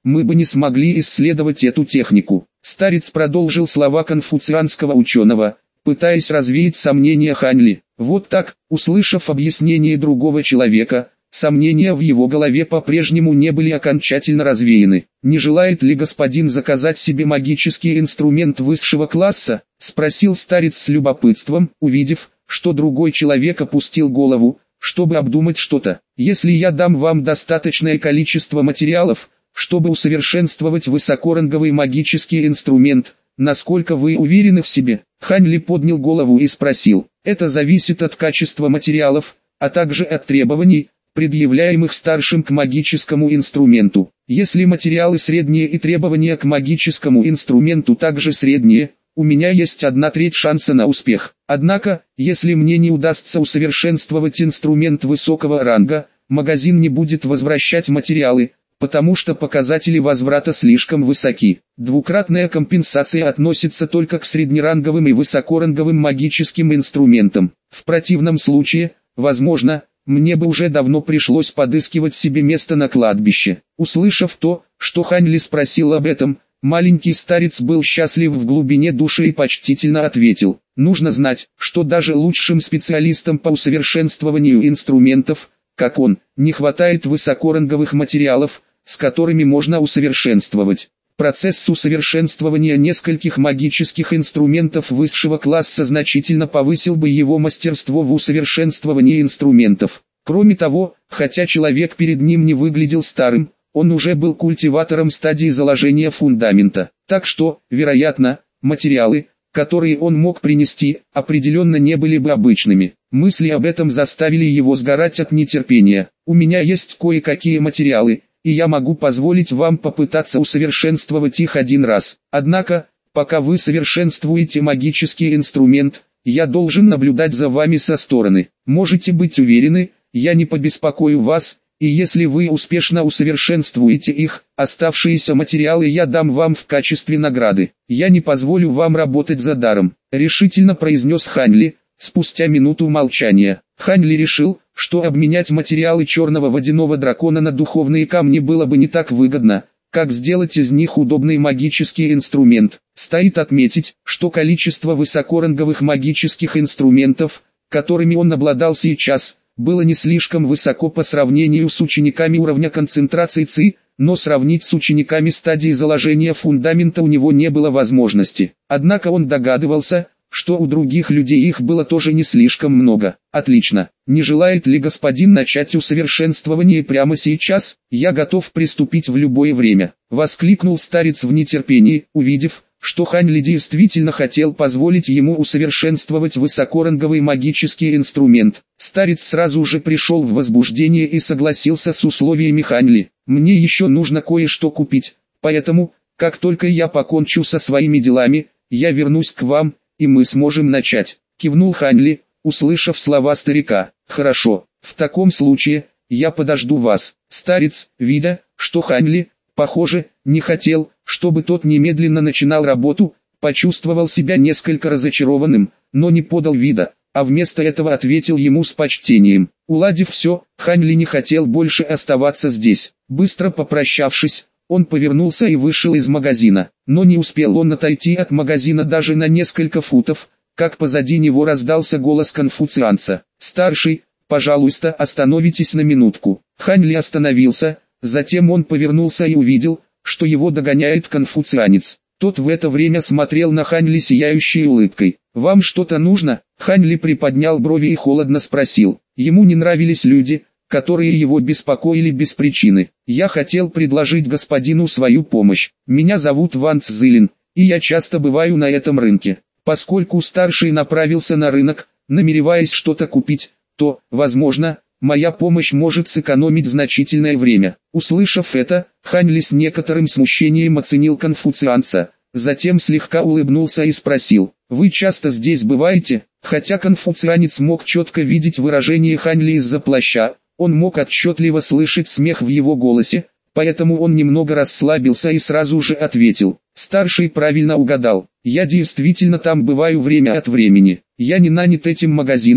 Speaker 1: мы бы не смогли исследовать эту технику. Старец продолжил слова конфуцианского ученого, пытаясь развеять сомнения Хань Ли. Вот так, услышав объяснение другого человека, сомнения в его голове по-прежнему не были окончательно развеяны. «Не желает ли господин заказать себе магический инструмент высшего класса?» – спросил старец с любопытством, увидев, что другой человек опустил голову, чтобы обдумать что-то. «Если я дам вам достаточное количество материалов, чтобы усовершенствовать высокоранговый магический инструмент, насколько вы уверены в себе?» Хань Ли поднял голову и спросил. «Это зависит от качества материалов, а также от требований, предъявляемых старшим к магическому инструменту. Если материалы средние и требования к магическому инструменту также средние, у меня есть 1/3 шанса на успех. Однако, если мне не удастся усовершенствовать инструмент высокого ранга, магазин не будет возвращать материалы, потому что показатели возврата слишком высоки. Двукратная компенсация относится только к среднеранговым и высокоранговым магическим инструментам. В противном случае, возможно, мне бы уже давно пришлось подыскивать себе место на кладбище». Услышав то, что Хань Ли спросил об этом, маленький старец был счастлив в глубине души и почтительно ответил: «Нужно знать, что даже лучшим специалистам по усовершенствованию инструментов, как он, не хватает высокоранговых материалов, с которыми можно усовершенствовать». Процесс усовершенствования нескольких магических инструментов высшего класса значительно повысил бы его мастерство в усовершенствовании инструментов. Кроме того, хотя человек перед ним не выглядел старым, он уже был культиватором стадии заложения фундамента. Так что, вероятно, материалы, которые он мог принести, определенно не были бы обычными. Мысли об этом заставили его сгорать от нетерпения. «У меня есть кое-какие материалы, и я могу позволить вам попытаться усовершенствовать их один раз. Однако, пока вы совершенствуете магический инструмент, я должен наблюдать за вами со стороны. Можете быть уверены, я не побеспокою вас, и если вы успешно усовершенствуете их, оставшиеся материалы я дам вам в качестве награды. Я не позволю вам работать за даром», — решительно произнес Хань Ли, спустя минуту молчания. Хань Ли решил, что обменять материалы черного водяного дракона на духовные камни было бы не так выгодно, как сделать из них удобный магический инструмент. Стоит отметить, что количество высокоранговых магических инструментов, которыми он обладал сейчас, было не слишком высоко по сравнению с учениками уровня концентрации ЦИ, но сравнить с учениками стадии заложения фундамента у него не было возможности. Однако он догадывался, что у других людей их было тоже не слишком много. «Отлично. Не желает ли господин начать усовершенствование прямо сейчас? Я готов приступить в любое время», — воскликнул старец в нетерпении, увидев, что Хань Ли действительно хотел позволить ему усовершенствовать высокоранговый магический инструмент. Старец сразу же пришел в возбуждение и согласился с условиями Хань Ли. «Мне еще нужно кое-что купить, поэтому, как только я покончу со своими делами, я вернусь к вам, и мы сможем начать», — кивнул Хань Ли, услышав слова старика. «Хорошо, в таком случае, я подожду вас». Старец, видя, что Хань Ли, похоже, не хотел, чтобы тот немедленно начинал работу, почувствовал себя несколько разочарованным, но не подал вида, а вместо этого ответил ему с почтением. Уладив все, Хань Ли не хотел больше оставаться здесь. Быстро попрощавшись, он повернулся и вышел из магазина, но не успел он отойти от магазина даже на несколько футов, как позади него раздался голос конфуцианца. «Старший, пожалуйста, остановитесь на минутку». Хань Ли остановился, затем он повернулся и увидел, что его догоняет конфуцианец. Тот в это время смотрел на Хань Ли сияющей улыбкой. «Вам что-то нужно?» Хань Ли приподнял брови и холодно спросил. Ему не нравились люди, которые его беспокоили без причины. «Я хотел предложить господину свою помощь. Меня зовут Ван Цзилин, и я часто бываю на этом рынке. Поскольку старший направился на рынок, намереваясь что-то купить, то, возможно, моя помощь может сэкономить значительное время». Услышав это, Хань Ли с некоторым смущением оценил конфуцианца, затем слегка улыбнулся и спросил: «Вы часто здесь бываете?» Хотя конфуцианец мог четко видеть выражение Хань Ли из-за плаща, он мог отчетливо слышать смех в его голосе, поэтому он немного расслабился и сразу же ответил: «Старший правильно угадал. Я действительно там бываю время от времени. Я не нанят этим магазином,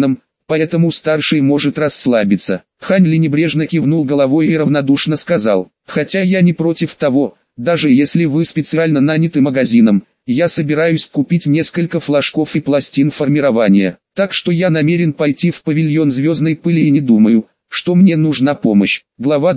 Speaker 1: поэтому старший может расслабиться. Хань Ли небрежно кивнул головой и равнодушно сказал: «Хотя я не против того, даже если вы специально наняты магазином, я собираюсь купить несколько флажков и пластин формирования, так что я намерен пойти в павильон звездной пыли и не думаю, что мне нужна помощь». Глава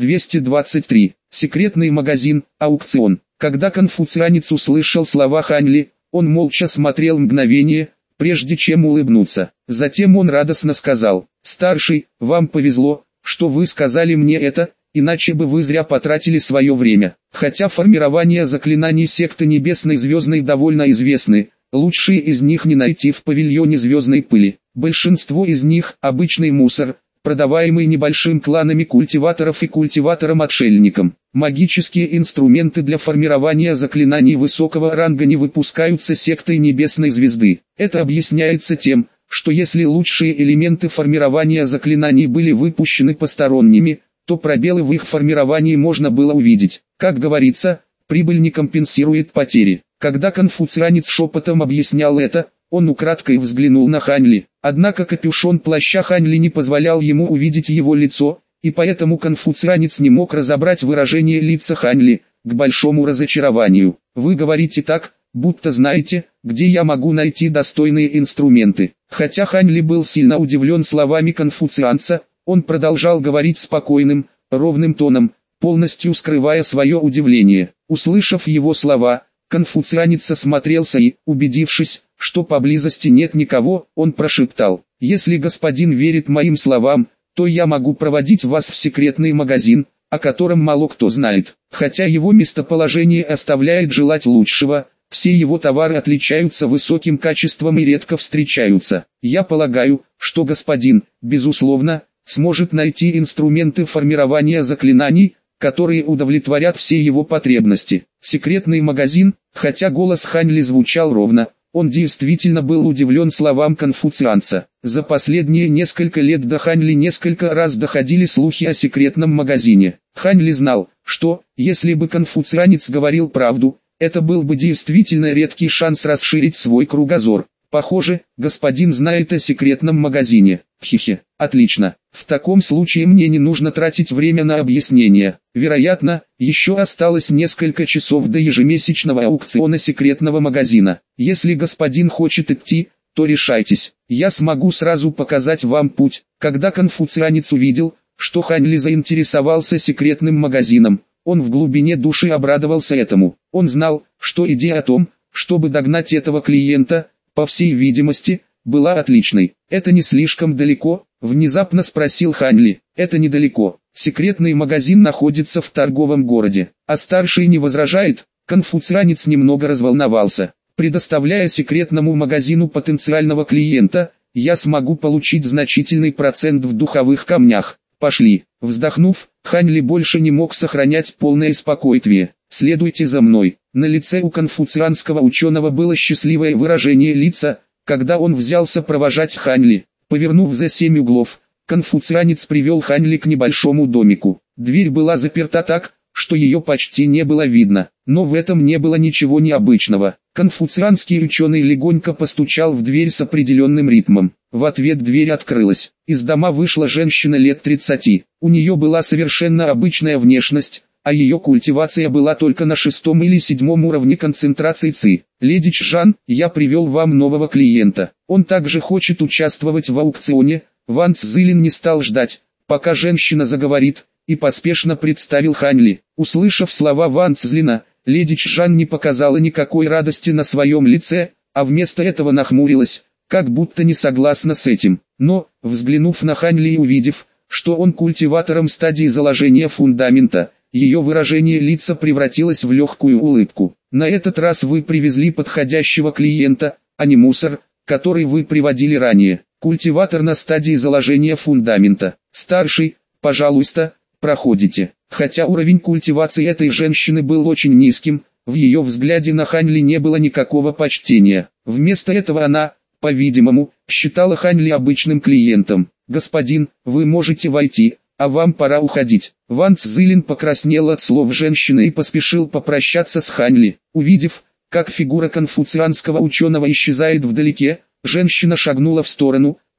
Speaker 1: 223. Секретный магазин, аукцион. Когда конфуцианец услышал слова Хань Ли, он молча смотрел мгновение, прежде чем улыбнуться. Затем он радостно сказал: «Старший, вам повезло, что вы сказали мне это, иначе бы вы зря потратили свое время. Хотя формирование заклинаний секты Небесной Звездной довольно известны, лучшие из них не найти в павильоне звездной пыли. Большинство из них – обычный мусор, продаваемый небольшим кланами культиваторов и культиватором-отшельником. Магические инструменты для формирования заклинаний высокого ранга не выпускаются сектой Небесной Звезды. Это объясняется тем, что если лучшие элементы формирования заклинаний были выпущены посторонними, то пробелы в их формировании можно было увидеть. Как говорится, прибыль не компенсирует потери. Когда конфуцианец шепотом объяснял это, он украдкой взглянул на Хань Ли. Однако капюшон плаща Хань Ли не позволял ему увидеть его лицо, и поэтому конфуцианец не мог разобрать выражение лица Хань Ли, к большому разочарованию. «Вы говорите так, будто знаете, где я могу найти достойные инструменты». Хотя Хань Ли был сильно удивлен словами конфуцианца, он продолжал говорить спокойным, ровным тоном, полностью скрывая свое удивление. Услышав его слова, конфуцианец осмотрелся и, убедившись, что поблизости нет никого, он прошептал: «Если господин верит моим словам, то я могу проводить вас в секретный магазин, о котором мало кто знает. Хотя его местоположение оставляет желать лучшего, все его товары отличаются высоким качеством и редко встречаются. Я полагаю, что господин, безусловно, сможет найти инструменты формирования заклинаний, которые удовлетворят все его потребности». Секретный магазин, хотя голос Хань Ли звучал ровно, он действительно был удивлен словам конфуцианца. За последние несколько лет до Хань Ли несколько раз доходили слухи о секретном магазине. Хань Ли знал, что, если бы конфуцианец говорил правду, это был бы действительно редкий шанс расширить свой кругозор. «Похоже, господин знает о секретном магазине». Хихи. «Отлично. В таком случае мне не нужно тратить время на объяснение. Вероятно, еще осталось несколько часов до ежемесячного аукциона секретного магазина. Если господин хочет идти, то решайтесь. Я смогу сразу показать вам путь». Когда конфуцианец увидел, что Хань Ли заинтересовался секретным магазином, он в глубине души обрадовался этому. Он знал, что идея о том, чтобы догнать этого клиента, по всей видимости, была отличной. «Это не слишком далеко?» — внезапно спросил Хань Ли. «Это недалеко. Секретный магазин находится в торговом городе. А старший не возражает?» Конфуцианец немного разволновался. «Предоставляя секретному магазину потенциального клиента, я смогу получить значительный процент в духовых камнях. Пошли». Вздохнув, Хань Ли больше не мог сохранять полное спокойствие. «Следуйте за мной». На лице у конфуцианского ученого было счастливое выражение лица, когда он взялся провожать Хань Ли. Повернув за 7 углов, конфуцианец привел Хань Ли к небольшому домику. Дверь была заперта так, что ее почти не было видно, но в этом не было ничего необычного. Конфуцианский ученый легонько постучал в дверь с определенным ритмом. В ответ дверь открылась. Из дома вышла женщина лет 30. У нее была совершенно обычная внешность, а ее культивация была только на 6-м или 7-м уровне концентрации ЦИ. «Леди Чжан, я привел вам нового клиента. Он также хочет участвовать в аукционе». Ван Цзилин не стал ждать, пока женщина заговорит, и поспешно представил Хань Ли. Услышав слова Ван Цзилина, леди Чжан не показала никакой радости на своем лице, а вместо этого нахмурилась, как будто не согласна с этим. Но, взглянув на Хань Ли и увидев, что он культиватором стадии заложения фундамента, ее выражение лица превратилось в легкую улыбку. «На этот раз вы привезли подходящего клиента, а не мусор, который вы приводили ранее. Культиватор на стадии заложения фундамента. Старший, пожалуйста, проходите». Хотя уровень культивации этой женщины был очень низким, в ее взгляде на Хань Ли не было никакого почтения. Вместо этого она, по-видимому, считала Хань Ли обычным клиентом. «Господин, вы можете войти, а вам пора уходить». Ван Цзилин покраснел от слов женщины и поспешил попрощаться с Хань Ли. Увидев, как фигура конфуцианского ученого исчезает вдалеке, женщина шагнула в сторону,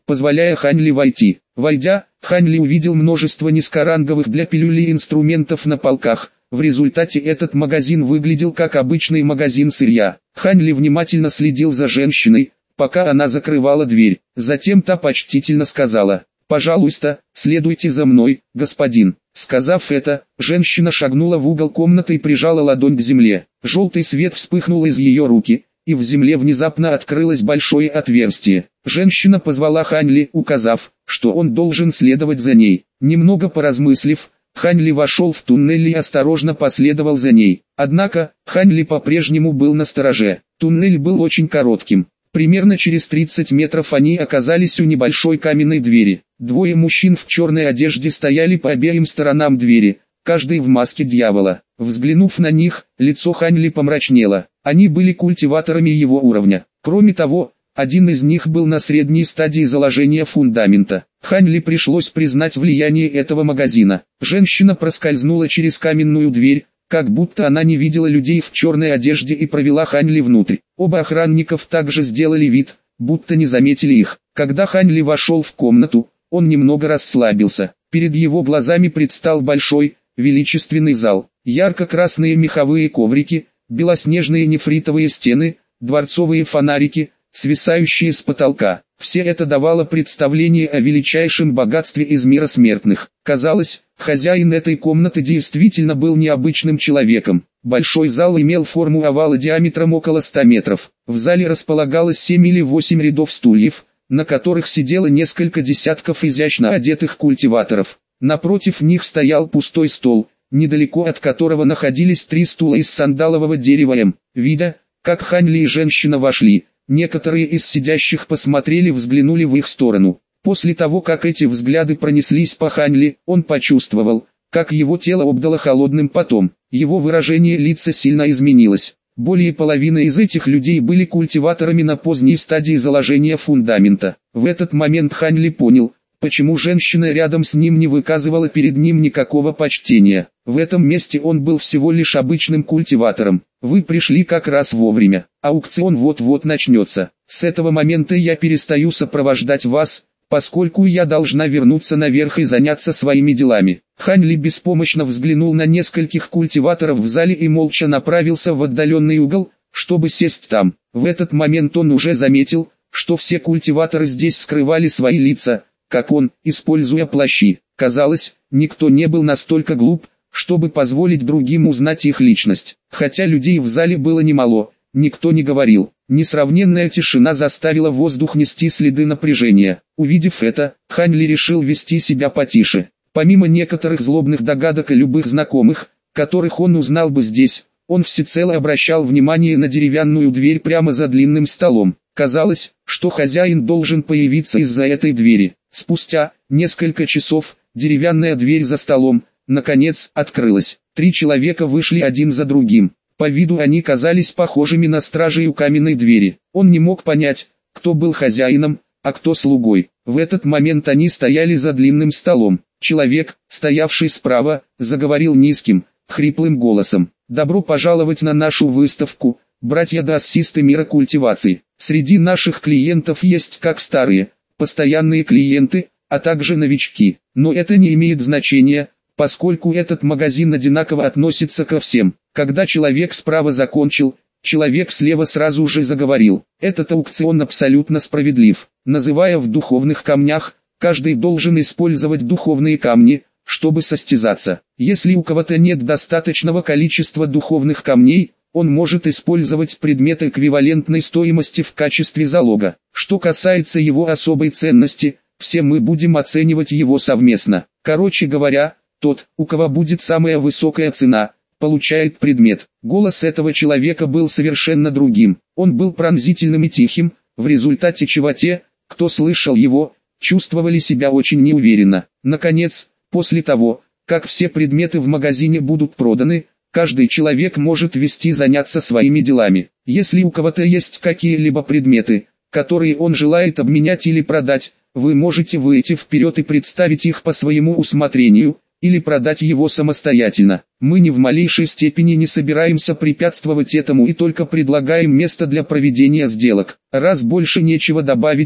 Speaker 1: позволяя Ханли войти. Войдя, Ханли увидел множество низкоранговых для пилюли инструментов на полках. В результате этот магазин выглядел как обычный магазин сырья. Ханли внимательно следил за женщиной, пока она закрывала дверь. Затем та почтительно сказала: «Пожалуйста, следуйте за мной, господин». Сказав это, женщина шагнула в угол комнаты и прижала ладонь к земле. Желтый свет вспыхнул из ее руки, и в земле внезапно открылось большое отверстие. Женщина позвала Ханли, указав, что он должен следовать за ней. Немного поразмыслив, Ханли вошел в туннель и осторожно последовал за ней. Однако, Ханли по-прежнему был настороже. Туннель был очень коротким. Примерно через 30 метров они оказались у небольшой каменной двери. Двое мужчин в черной одежде стояли по обеим сторонам двери, каждый в маске дьявола. Взглянув на них, лицо Ханли помрачнело. Они были культиваторами его уровня. Кроме того, один из них был на средней стадии заложения фундамента. Ханли пришлось признать влияние этого магазина. Женщина проскользнула через каменную дверь, как будто она не видела людей в черной одежде, и провела Ханли внутрь. Оба охранников также сделали вид, будто не заметили их. Когда Ханли вошел в комнату, он немного расслабился. Перед его глазами предстал большой, величественный зал. Ярко-красные меховые коврики, белоснежные нефритовые стены, дворцовые фонарики, свисающие с потолка. Все это давало представление о величайшем богатстве из мира смертных. Казалось, хозяин этой комнаты действительно был необычным человеком. Большой зал имел форму овала диаметром около 100 метров. В зале располагалось 7 или 8 рядов стульев, на которых сидело несколько десятков изящно одетых культиваторов. Напротив них стоял пустой стол, недалеко от которого находились 3 стула из сандалового дерева. Видя, как Ханли и женщина вошли, некоторые из сидящих взглянули в их сторону. После того, как эти взгляды пронеслись по Ханли, он почувствовал, как его тело обдало холодным потом. Его выражение лица сильно изменилось. Более половины из этих людей были культиваторами на поздней стадии заложения фундамента. В этот момент Ханли понял, почему женщина рядом с ним не выказывала перед ним никакого почтения. В этом месте он был всего лишь обычным культиватором. Вы пришли как раз вовремя. Аукцион вот-вот начнется. С этого момента я перестаю сопровождать вас, поскольку я должна вернуться наверх и заняться своими делами. Ханли беспомощно взглянул на нескольких культиваторов в зале и молча направился в отдаленный угол, чтобы сесть там. В этот момент он уже заметил, что все культиваторы здесь скрывали свои лица, как он, используя плащи. Казалось, никто не был настолько глуп, чтобы позволить другим узнать их личность. Хотя людей в зале было немало, никто не говорил. Несравненная тишина заставила воздух нести следы напряжения. Увидев это, Ханли решил вести себя потише. Помимо некоторых злобных догадок и любых знакомых, которых он узнал бы здесь, он всецело обращал внимание на деревянную дверь прямо за длинным столом. Казалось, что хозяин должен появиться из-за этой двери. Спустя несколько часов, деревянная дверь за столом, наконец, открылась. 3 человека вышли один за другим. По виду они казались похожими на стражей у каменной двери. Он не мог понять, кто был хозяином, а кто слугой. В этот момент они стояли за длинным столом. Человек, стоявший справа, заговорил низким, хриплым голосом: «Добро пожаловать на нашу выставку, братья-дассисты мира культивации. Среди наших клиентов есть как старые, постоянные клиенты, а также новички. Но это не имеет значения, поскольку этот магазин одинаково относится ко всем». Когда человек справа закончил, человек слева сразу же заговорил: «Этот аукцион абсолютно справедлив. Называя в духовных камнях, каждый должен использовать духовные камни, чтобы состязаться. Если у кого-то нет достаточного количества духовных камней, он может использовать предмет эквивалентной стоимости в качестве залога. Что касается его особой ценности, все мы будем оценивать его совместно. Короче говоря, тот, у кого будет самая высокая цена, получает предмет». Голос этого человека был совершенно другим. Он был пронзительным и тихим, в результате чего те, кто слышал его, чувствовали себя очень неуверенно. Наконец, после того, как все предметы в магазине будут проданы, каждый человек может заняться своими делами. Если у кого-то есть какие-либо предметы, которые он желает обменять или продать, вы можете выйти вперед и представить их по своему усмотрению, или продать его самостоятельно. Мы ни в малейшей степени не собираемся препятствовать этому и только предлагаем место для проведения сделок. Раз больше нечего добавить,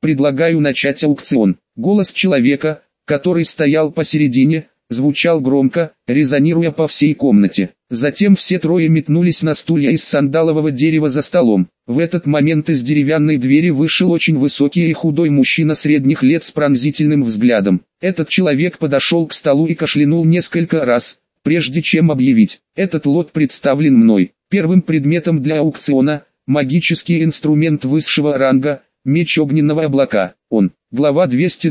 Speaker 1: предлагаю начать аукцион». Голос человека, который стоял посередине, звучал громко, резонируя по всей комнате. Затем все трое метнулись на стулья из сандалового дерева за столом. В этот момент из деревянной двери вышел очень высокий и худой мужчина средних лет с пронзительным взглядом. Этот человек подошел к столу и кашлянул несколько раз, прежде чем объявить: «Этот лот представлен мной. Первым предметом для аукциона – магический инструмент высшего ранга, меч огненного облака. Он». Глава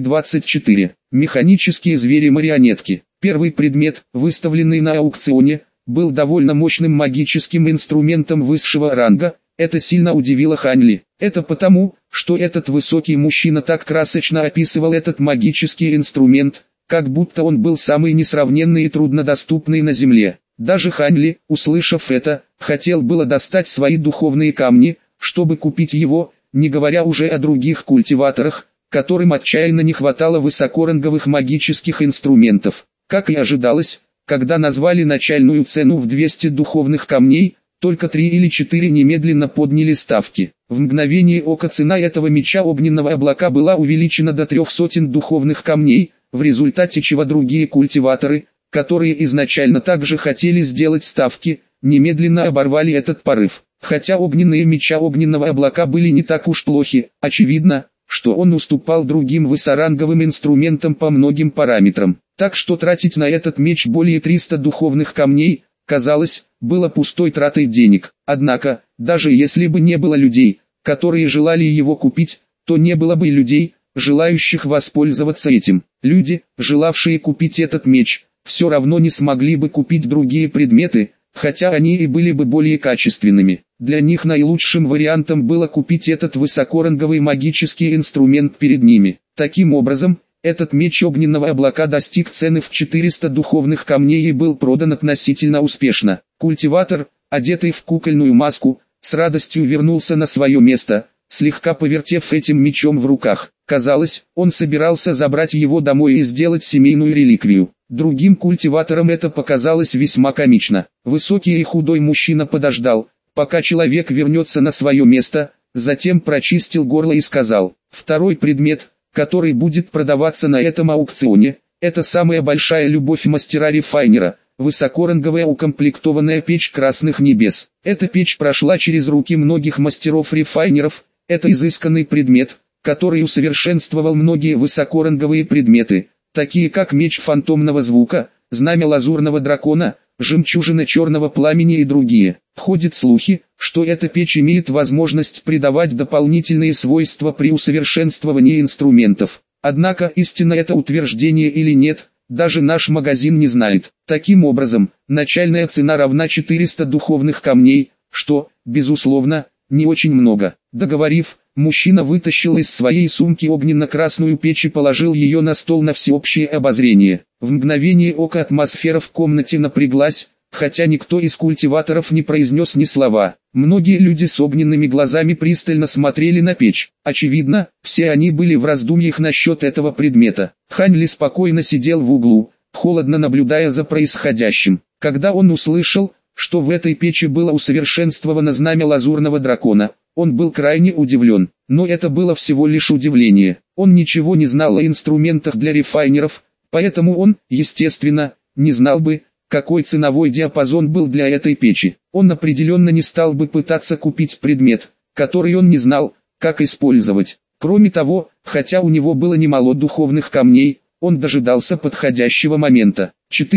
Speaker 1: 224. Механические звери-марионетки. Первый предмет, выставленный на аукционе, был довольно мощным магическим инструментом высшего ранга. Это сильно удивило Хань Ли. Это потому, что этот высокий мужчина так красочно описывал этот магический инструмент, как будто он был самый несравненный и труднодоступный на земле. Даже Хань Ли, услышав это, хотел было достать свои духовные камни, чтобы купить его, не говоря уже о других культиваторах, которым отчаянно не хватало высокоранговых магических инструментов. Как и ожидалось, когда назвали начальную цену в 200 духовных камней, только 3 или 4 немедленно подняли ставки. В мгновение ока цена этого меча огненного облака была увеличена до 300 духовных камней, в результате чего другие культиваторы, которые изначально также хотели сделать ставки, немедленно оборвали этот порыв. Хотя огненные меча огненного облака были не так уж плохи, очевидно, что он уступал другим высоранговым инструментам по многим параметрам. Так что тратить на этот меч более 300 духовных камней, казалось, было пустой тратой денег. Однако, даже если бы не было людей, которые желали его купить, то не было бы и людей, желающих воспользоваться этим. Люди, желавшие купить этот меч, все равно не смогли бы купить другие предметы, хотя они и были бы более качественными. Для них наилучшим вариантом было купить этот высокоранговый магический инструмент перед ними. Таким образом, этот меч огненного облака достиг цены в 400 духовных камней и был продан относительно успешно. Культиватор, одетый в кукольную маску, с радостью вернулся на свое место, слегка повертев этим мечом в руках. Казалось, он собирался забрать его домой и сделать семейную реликвию. Другим культиваторам это показалось весьма комично. Высокий и худой мужчина подождал, пока человек вернется на свое место, затем прочистил горло и сказал: «Второй предмет, который будет продаваться на этом аукционе, это самая большая любовь мастера-рефайнера, высокоранговая укомплектованная печь красных небес. Эта печь прошла через руки многих мастеров-рефайнеров, это изысканный предмет, который усовершенствовал многие высокоранговые предметы, такие как меч фантомного звука, знамя лазурного дракона, жемчужина черного пламени и другие. Ходят слухи, что эта печь имеет возможность придавать дополнительные свойства при усовершенствовании инструментов. Однако истинно это утверждение или нет, даже наш магазин не знает. Таким образом, начальная цена равна 400 духовных камней, что, безусловно, не очень много». Договорив, мужчина вытащил из своей сумки огненно-красную печь и положил ее на стол на всеобщее обозрение. В мгновение ока атмосфера в комнате напряглась, хотя никто из культиваторов не произнес ни слова. Многие люди с огненными глазами пристально смотрели на печь. Очевидно, все они были в раздумьях насчет этого предмета. Хань Ли спокойно сидел в углу, холодно наблюдая за происходящим. Когда он услышал, что в этой печи было усовершенствовано знамя лазурного дракона, он был крайне удивлен. Но это было всего лишь удивление. Он ничего не знал о инструментах для рефайнеров, поэтому он, естественно, не знал бы, какой ценовой диапазон был для этой печи. Он определенно не стал бы пытаться купить предмет, который он не знал, как использовать. Кроме того, хотя у него было немало духовных камней, он дожидался подходящего момента.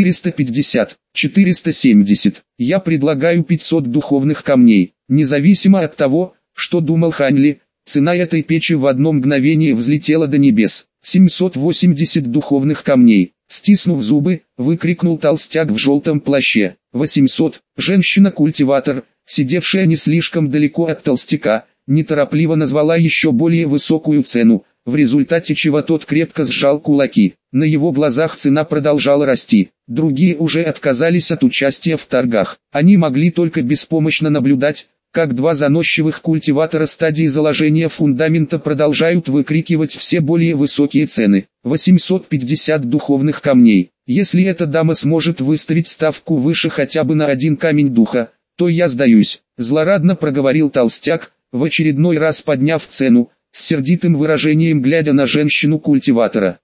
Speaker 1: 450, 470. Я предлагаю 500 духовных камней. Независимо от того, что думал Хань Ли, цена этой печи в одно мгновение взлетела до небес. 780 духовных камней. Стиснув зубы, выкрикнул толстяк в желтом плаще. 800. Женщина-культиватор, сидевшая не слишком далеко от толстяка, неторопливо назвала еще более высокую цену, в результате чего тот крепко сжал кулаки. На его глазах цена продолжала расти. Другие уже отказались от участия в торгах. Они могли только беспомощно наблюдать, как два заносчивых культиватора стадии заложения фундамента продолжают выкрикивать все более высокие цены. 850 духовных камней. Если эта дама сможет выставить ставку выше хотя бы на один камень духа, то я сдаюсь. Злорадно проговорил толстяк, в очередной раз подняв цену, с сердитым выражением глядя на женщину-культиватора.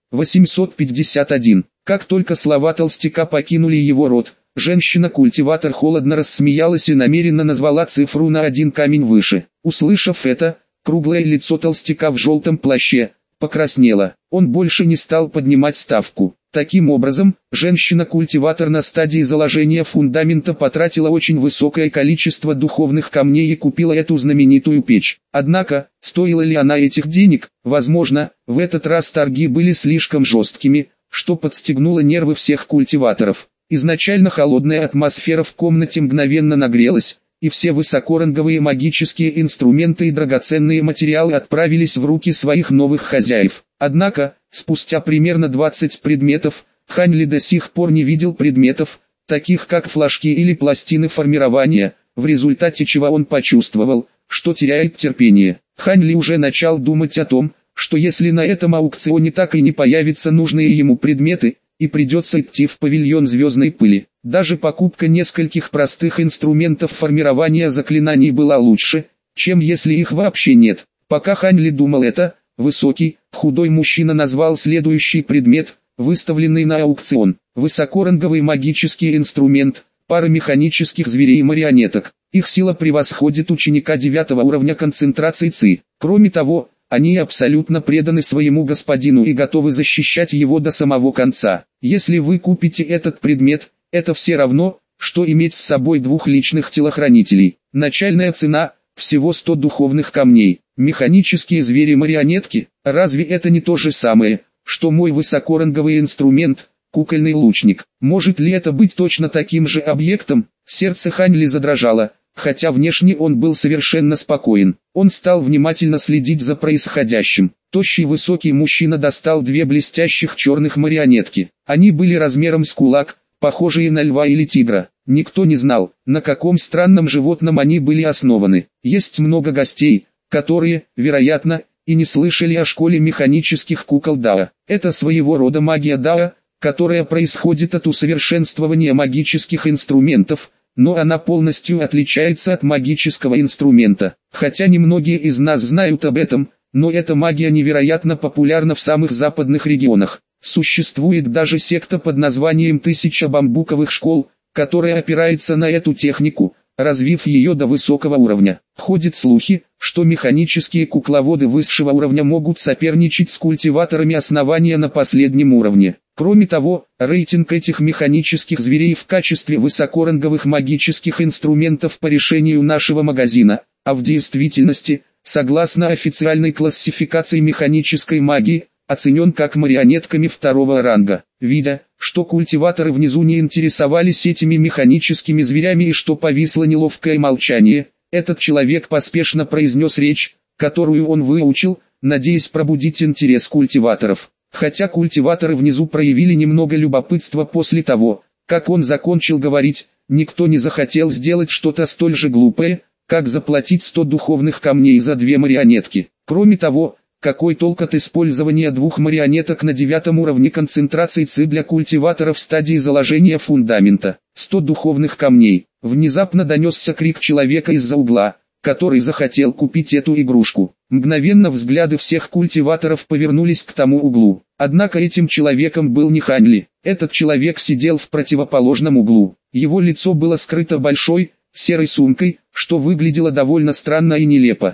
Speaker 1: 851. Как только слова толстяка покинули его рот, женщина-культиватор холодно рассмеялась и намеренно назвала цифру на 1 камень выше. Услышав это, круглое лицо толстяка в желтом плаще покраснело. Он больше не стал поднимать ставку. Таким образом, женщина-культиватор на стадии заложения фундамента потратила очень высокое количество духовных камней и купила эту знаменитую печь. Однако, стоила ли она этих денег? Возможно, в этот раз торги были слишком жесткими, что подстегнуло нервы всех культиваторов. Изначально холодная атмосфера в комнате мгновенно нагрелась, и все высокоранговые магические инструменты и драгоценные материалы отправились в руки своих новых хозяев. Однако, спустя примерно 20 предметов, Хань Ли до сих пор не видел предметов, таких как флажки или пластины формирования, в результате чего он почувствовал, что теряет терпение. Хань Ли уже начал думать о том, что если на этом аукционе так и не появятся нужные ему предметы, и придется идти в павильон звездной пыли. Даже покупка нескольких простых инструментов формирования заклинаний была лучше, чем если их вообще нет. Пока Хань Ли думал это, высокий, худой мужчина назвал следующий предмет, выставленный на аукцион. Высокоранговый магический инструмент, пара механических зверей и марионеток. Их сила превосходит ученика 9 уровня концентрации ЦИ. Кроме того, они абсолютно преданы своему господину и готовы защищать его до самого конца. Если вы купите этот предмет, это все равно, что иметь с собой 2 личных телохранителей. Начальная цена – всего 100 духовных камней. Механические звери-марионетки, разве это не то же самое, что мой высокоранговый инструмент, кукольный лучник? Может ли это быть точно таким же объектом? Сердце Хань Ли задрожало. Хотя внешне он был совершенно спокоен, он стал внимательно следить за происходящим. Тощий высокий мужчина достал 2 блестящих черных марионетки. Они были размером с кулак, похожие на льва или тигра. Никто не знал, на каком странном животном они были основаны. Есть много гостей, которые, вероятно, и не слышали о школе механических кукол Дао. Это своего рода магия Дао, которая происходит от усовершенствования магических инструментов, но она полностью отличается от магического инструмента. Хотя немногие из нас знают об этом, но эта магия невероятно популярна в самых западных регионах. Существует даже секта под названием 1000 бамбуковых школ, которая опирается на эту технику, развив ее до высокого уровня. Ходят слухи, что механические кукловоды высшего уровня могут соперничать с культиваторами основания на последнем уровне. Кроме того, рейтинг этих механических зверей в качестве высокоранговых магических инструментов по решению нашего магазина, а в действительности, согласно официальной классификации механической магии, оценен как марионетками 2-го ранга. Видя, что культиваторы внизу не интересовались этими механическими зверями и что повисло неловкое молчание, этот человек поспешно произнес речь, которую он выучил, надеясь пробудить интерес культиваторов. Хотя культиваторы внизу проявили немного любопытства после того, как он закончил говорить, никто не захотел сделать что-то столь же глупое, как заплатить 100 духовных камней за 2 марионетки. Кроме того, какой толк от использования 2 марионеток на 9 уровне концентрации ЦИ для культиватора в стадии заложения фундамента? 100 духовных камней. Внезапно донесся крик человека из-за угла, который захотел купить эту игрушку. Мгновенно взгляды всех культиваторов повернулись к тому углу. Однако этим человеком был не Хань Ли. Этот человек сидел в противоположном углу. Его лицо было скрыто большой, серой сумкой, что выглядело довольно странно и нелепо.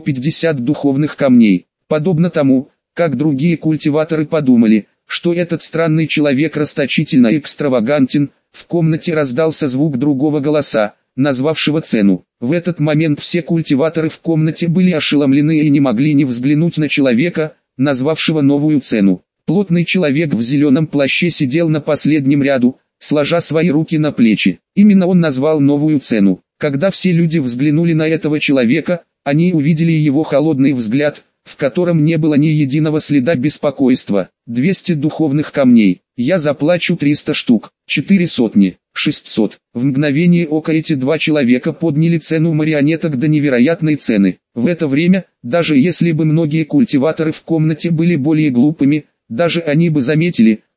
Speaker 1: 150 духовных камней. Подобно тому, как другие культиваторы подумали, что этот странный человек расточительно экстравагантен, в комнате раздался звук другого голоса, назвавшего цену. В этот момент все культиваторы в комнате были ошеломлены и не могли не взглянуть на человека, назвавшего новую цену. Плотный человек в зеленом плаще сидел на последнем ряду, сложа свои руки на плечи. Именно он назвал новую цену. Когда все люди взглянули на этого человека, они увидели его холодный взгляд, в котором не было ни единого следа беспокойства. 200 духовных камней. Я заплачу 300 штук. 400. 600. В мгновение ока эти 2 человека подняли цену марионеток до невероятной цены. В это время, даже если бы многие культиваторы в комнате были более глупыми, даже они бы заметили,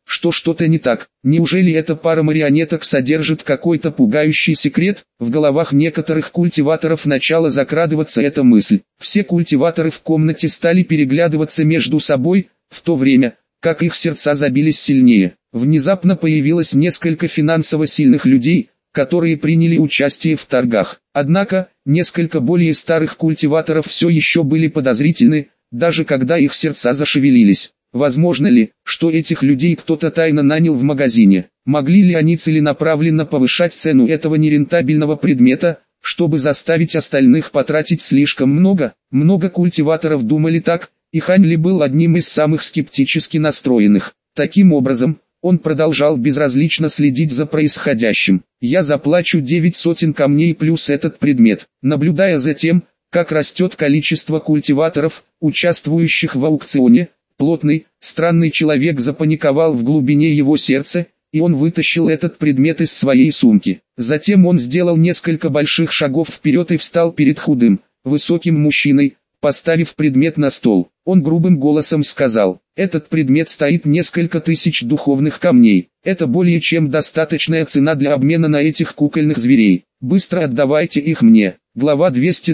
Speaker 1: что что-то не так. Неужели эта пара марионеток содержит какой-то пугающий секрет? В головах некоторых культиваторов начала закрадываться эта мысль. Все культиваторы в комнате стали переглядываться между собой, в то время, как их сердца забились сильнее. Внезапно появилось несколько финансово сильных людей, которые приняли участие в торгах. Однако, несколько более старых культиваторов все еще были подозрительны, даже когда их сердца зашевелились. Возможно ли, что этих людей кто-то тайно нанял в магазине? Могли ли они целенаправленно повышать цену этого нерентабельного предмета, чтобы заставить остальных потратить слишком много? Много культиваторов думали так, и Хань Ли был одним из самых скептически настроенных. Таким образом, он продолжал безразлично следить за происходящим. «Я заплачу 900 камней плюс этот предмет». Наблюдая за тем, как растет количество культиваторов, участвующих в аукционе, плотный, странный человек запаниковал в глубине его сердца, и он вытащил этот предмет из своей сумки. Затем он сделал несколько больших шагов вперед и встал перед худым, высоким мужчиной, поставив предмет на стол. Он грубым голосом сказал: «Этот предмет стоит несколько тысяч духовных камней. Это более чем достаточная цена для обмена на этих кукольных зверей. Быстро отдавайте их мне». Глава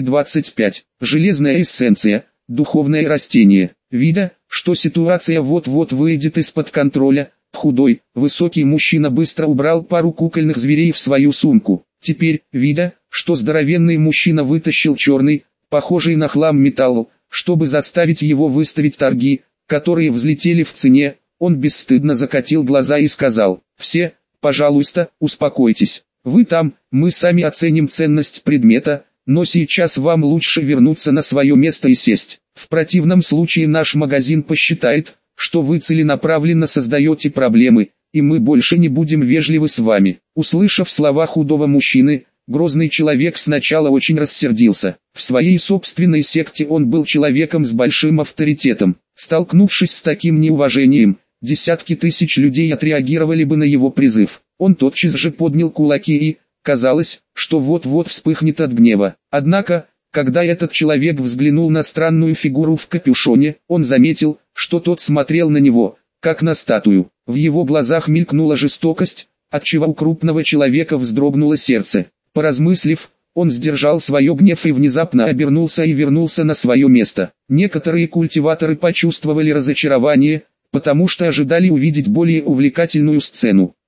Speaker 1: 225. Железная эссенция, духовное растение. Видя, что ситуация вот-вот выйдет из-под контроля, худой, высокий мужчина быстро убрал пару кукольных зверей в свою сумку. Теперь, видя, что здоровенный мужчина вытащил черный, похожий на хлам металл, чтобы заставить его выставить торги, которые взлетели в цене, он бесстыдно закатил глаза и сказал: «Все, пожалуйста, успокойтесь. Вы там, мы сами оценим ценность предмета, но сейчас вам лучше вернуться на свое место и сесть. В противном случае наш магазин посчитает, что вы целенаправленно создаете проблемы, и мы больше не будем вежливы с вами». Услышав слова худого мужчины, грозный человек сначала очень рассердился. В своей собственной секте он был человеком с большим авторитетом. Столкнувшись с таким неуважением, десятки тысяч людей отреагировали бы на его призыв. Он тотчас же поднял кулаки и, казалось, что вот-вот вспыхнет от гнева. Однако, когда этот человек взглянул на странную фигуру в капюшоне, он заметил, что тот смотрел на него, как на статую. В его глазах мелькнула жестокость, отчего у крупного человека вздрогнуло сердце. Поразмыслив, он сдержал свой гнев и внезапно обернулся и вернулся на свое место. Некоторые культиваторы почувствовали разочарование, потому что ожидали увидеть более увлекательную сцену.